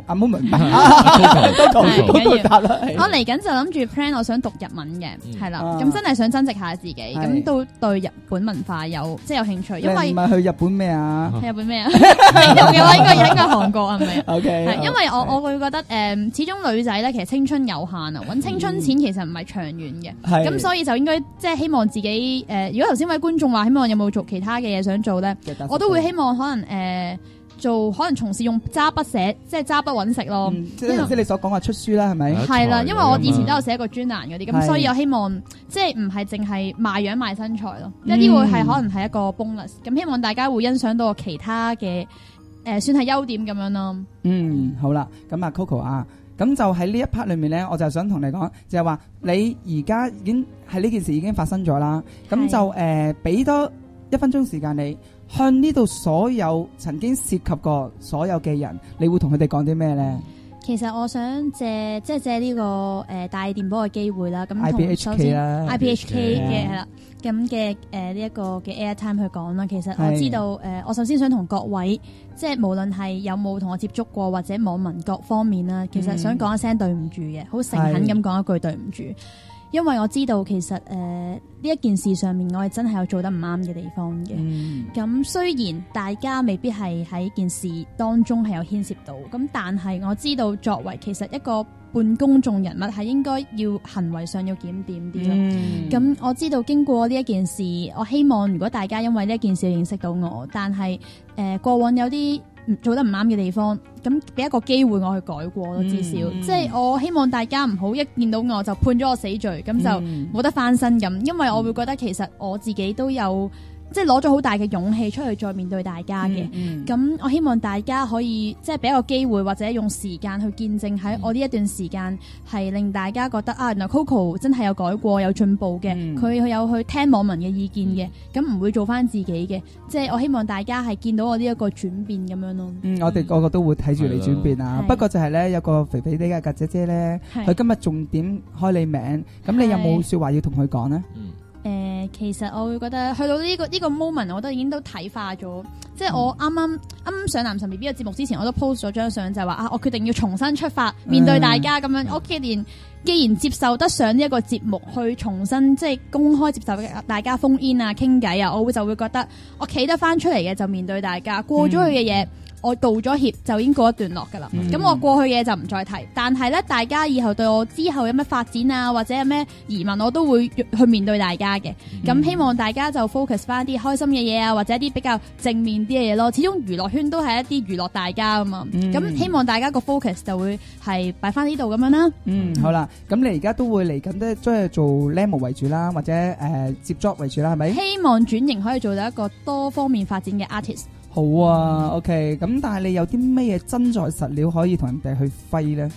我嚟緊就諗住 plan， 我想讀日文嘅，係啦，咁真係想增值下自己，咁都對日本文化有興趣，因為唔係去日本咩啊？ 去日本咩啊？你讀嘅話應該韓國係咪 ？OK， 係因為我會覺得始終女仔咧其實青春有限啊，揾青春錢其實唔係長遠嘅，咁所以就應該即係希望自己如果頭先位觀眾話希望有冇做其他嘅嘢想做咧，我都會希望可能可能從事用揸筆寫，即係揸筆揾食咯。 即係頭先你所講嘅出書啦，係咪？ 係啦，因為我以前都有寫過專欄嗰啲，咁所以我希望即係唔係淨係賣樣賣身材咯，一啲會係可能係一個 bonus。咁希望大家會欣賞到其他嘅算係優點咁樣咯。 好啦，咁啊 Coco 啊，咁就喺呢一 part 裏面咧，我就想同你講，就係話你而家已經係呢件事已經發生咗啦，咁就俾多1分鐘時間你。向呢度所有曾經涉及過所有嘅人，你會同佢哋講啲咩咧？ 其實我想借呢個大電波嘅機會啦，咁同首 IBHK 先啦 IBHK 嘅係啦，咁嘅呢一個嘅 airtime 去講啦。其實我知道我首先想同各位，即係無論係有冇同我接觸過或者網民各方面啦，其實想講一聲對唔住嘅，好誠懇咁講一句對唔住。因為我知道其實呢一件事上面我係真係有做得唔啱嘅地方嘅，咁雖然大家未必係喺件事當中係有牽涉到，咁但係我知道作為其實一個半公眾人物係應該要行為上要檢點啲咯。咁我知道經過呢一件事，我希望如果大家因為呢一件事認識到我，但係過往有啲做得唔啱嘅地方，咁俾一個機會我去改過咯，至少即係我希望大家唔好一見到我就判咗我死罪，咁就冇得翻身咁，因為我會覺得其實我自己都有即係攞咗好大嘅勇氣出去再面對大家嘅，咁我希望大家可以即係俾一個機會或者用時間去見證喺我呢一段時間係令大家覺得原來 Coco 真係有改過有進步嘅，佢有去聽網民嘅意見嘅，咁唔會做翻自己嘅，即係我希望大家係見到我呢一個轉變咁樣咯。 我哋個個都會睇住你轉變啊，不過就係咧有個肥肥啲嘅姐姐咧，佢今日重點開你名，咁你有冇說話要同佢講呢？ 其實我會覺得去到呢個 moment，我覺得已經都睇化咗。即係我啱啱上男神 BB 嘅節目之前，我都 post 咗張相，就係話我決定要重新出發，面對大家咁樣。我既然接受得上呢一個節目，去重新即係公開接受大家烽煙啊、傾偈啊，我就會覺得我企得翻出嚟嘅就面對大家，過咗去嘅嘢。我道咗歉就已經過一段落噶啦，咁我過去嘅嘢就唔再提。但係咧，大家以後對我之後有咩發展啊，或者有咩疑問，我都會去面對大家嘅。咁希望大家就 focus 翻啲開心嘅嘢啊，或者一啲比較正面啲嘅嘢咯。始終娛樂圈都係一啲娛樂大家啊嘛。咁希望大家個 focus 就會係擺翻呢度咁樣啦。 好啦，咁你而家都會嚟緊咧，即係做 Lemo 為主啦，或者接 job 為主啦，係咪？ 希望轉型可以做到一個多方面發展嘅 artist。 好啊，OK，咁但係你有啲咩嘢真材實料可以同人哋去揮咧？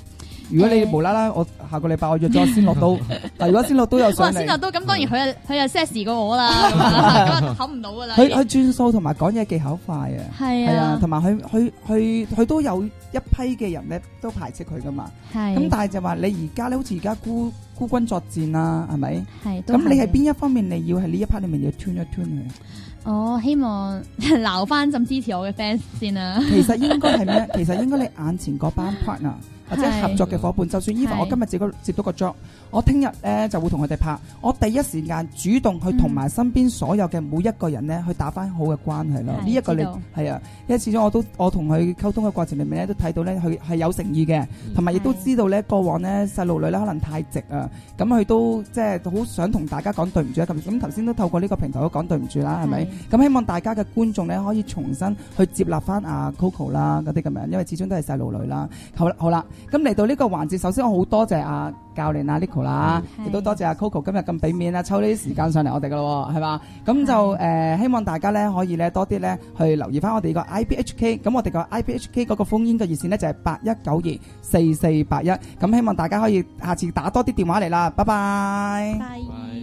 如果你無啦啦，我下個禮拜我約咗先落刀，但如果先落刀又上嚟， 先落刀咁當然佢又 sexy 過我啦，咁冚唔到噶啦。 佢轉數同埋講嘢技巧快啊，係啊，同埋佢都有一批嘅人咧都排斥佢噶嘛，咁但係就話你而家咧好似而家孤軍作戰啦，係咪？係。咁你係邊一方面你要係呢一 part 你咪要 turn 一 turn 佢？ 我希望撈翻咁支持我嘅 fans 先啦。 其實應該係咩？其實應該你眼前嗰班 partner 或者合作嘅伙伴，就算 even 我今日接到個 job，我聽日咧就會同佢哋拍，我第一時間主動去同埋身邊所有嘅每一個人咧去打翻好嘅關係咯。呢一個你係啊，因為始終我同佢溝通嘅過程裏面咧都睇到咧佢係有誠意嘅，同埋亦都知道咧過往咧細路女咧可能太直啊，咁佢都即係好想同大家講對唔住啊。咁頭先都透過呢個平台都講對唔住啦，係咪？咁希望大家嘅觀眾咧可以重新去接納翻阿 Coco 啦嗰啲咁樣，因為始終都係細路女啦。好啦。咁嚟到呢個環節，首先我好多謝阿教練阿 Nico 啦，亦都多謝阿 Coco 今日咁俾面啦，抽呢啲時間上嚟我哋噶咯，係嘛？咁就希望大家咧可以咧多啲咧去留意翻我哋個 IBHK， 咁我哋個 IBHK 嗰個烽煙嘅熱線咧就係81924481，咁希望大家可以下次打多啲電話嚟啦，拜拜。拜。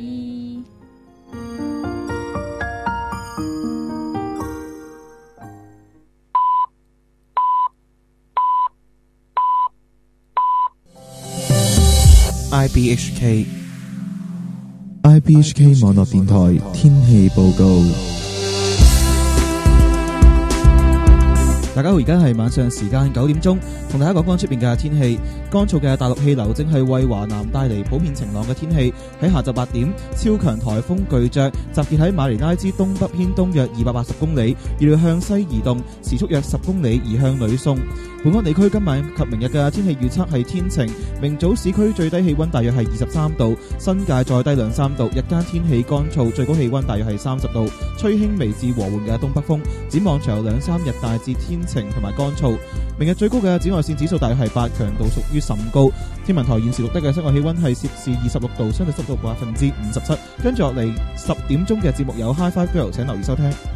IBHK 網絡電台天氣報告。 大家好，而家係晚上時間9點鐘，同大家講講出邊嘅天氣。乾燥嘅大陸氣流正係為華南帶嚟普遍晴朗嘅天氣。喺下晝8點，超強颱風巨隻集結喺馬尼拉之東北偏東約280公里，預料向西移動，時速約10公里，移向呂宋。本港地區今晚及明日嘅天氣預測係天晴，明早市區最低氣溫大約係23度，新界再低2-3度，日間天氣乾燥，最高氣溫大約係30度，吹輕微至和緩嘅東北風。展望長有2-3日大致天晴同埋乾燥。明日最高嘅紫外線指數大約係8，強度屬於甚高。天文台現時錄得嘅室外氣溫係攝氏26度，相對濕度57%。跟住落嚟10點鐘嘅節目有 Hi-Fi Girl，請留意收聽。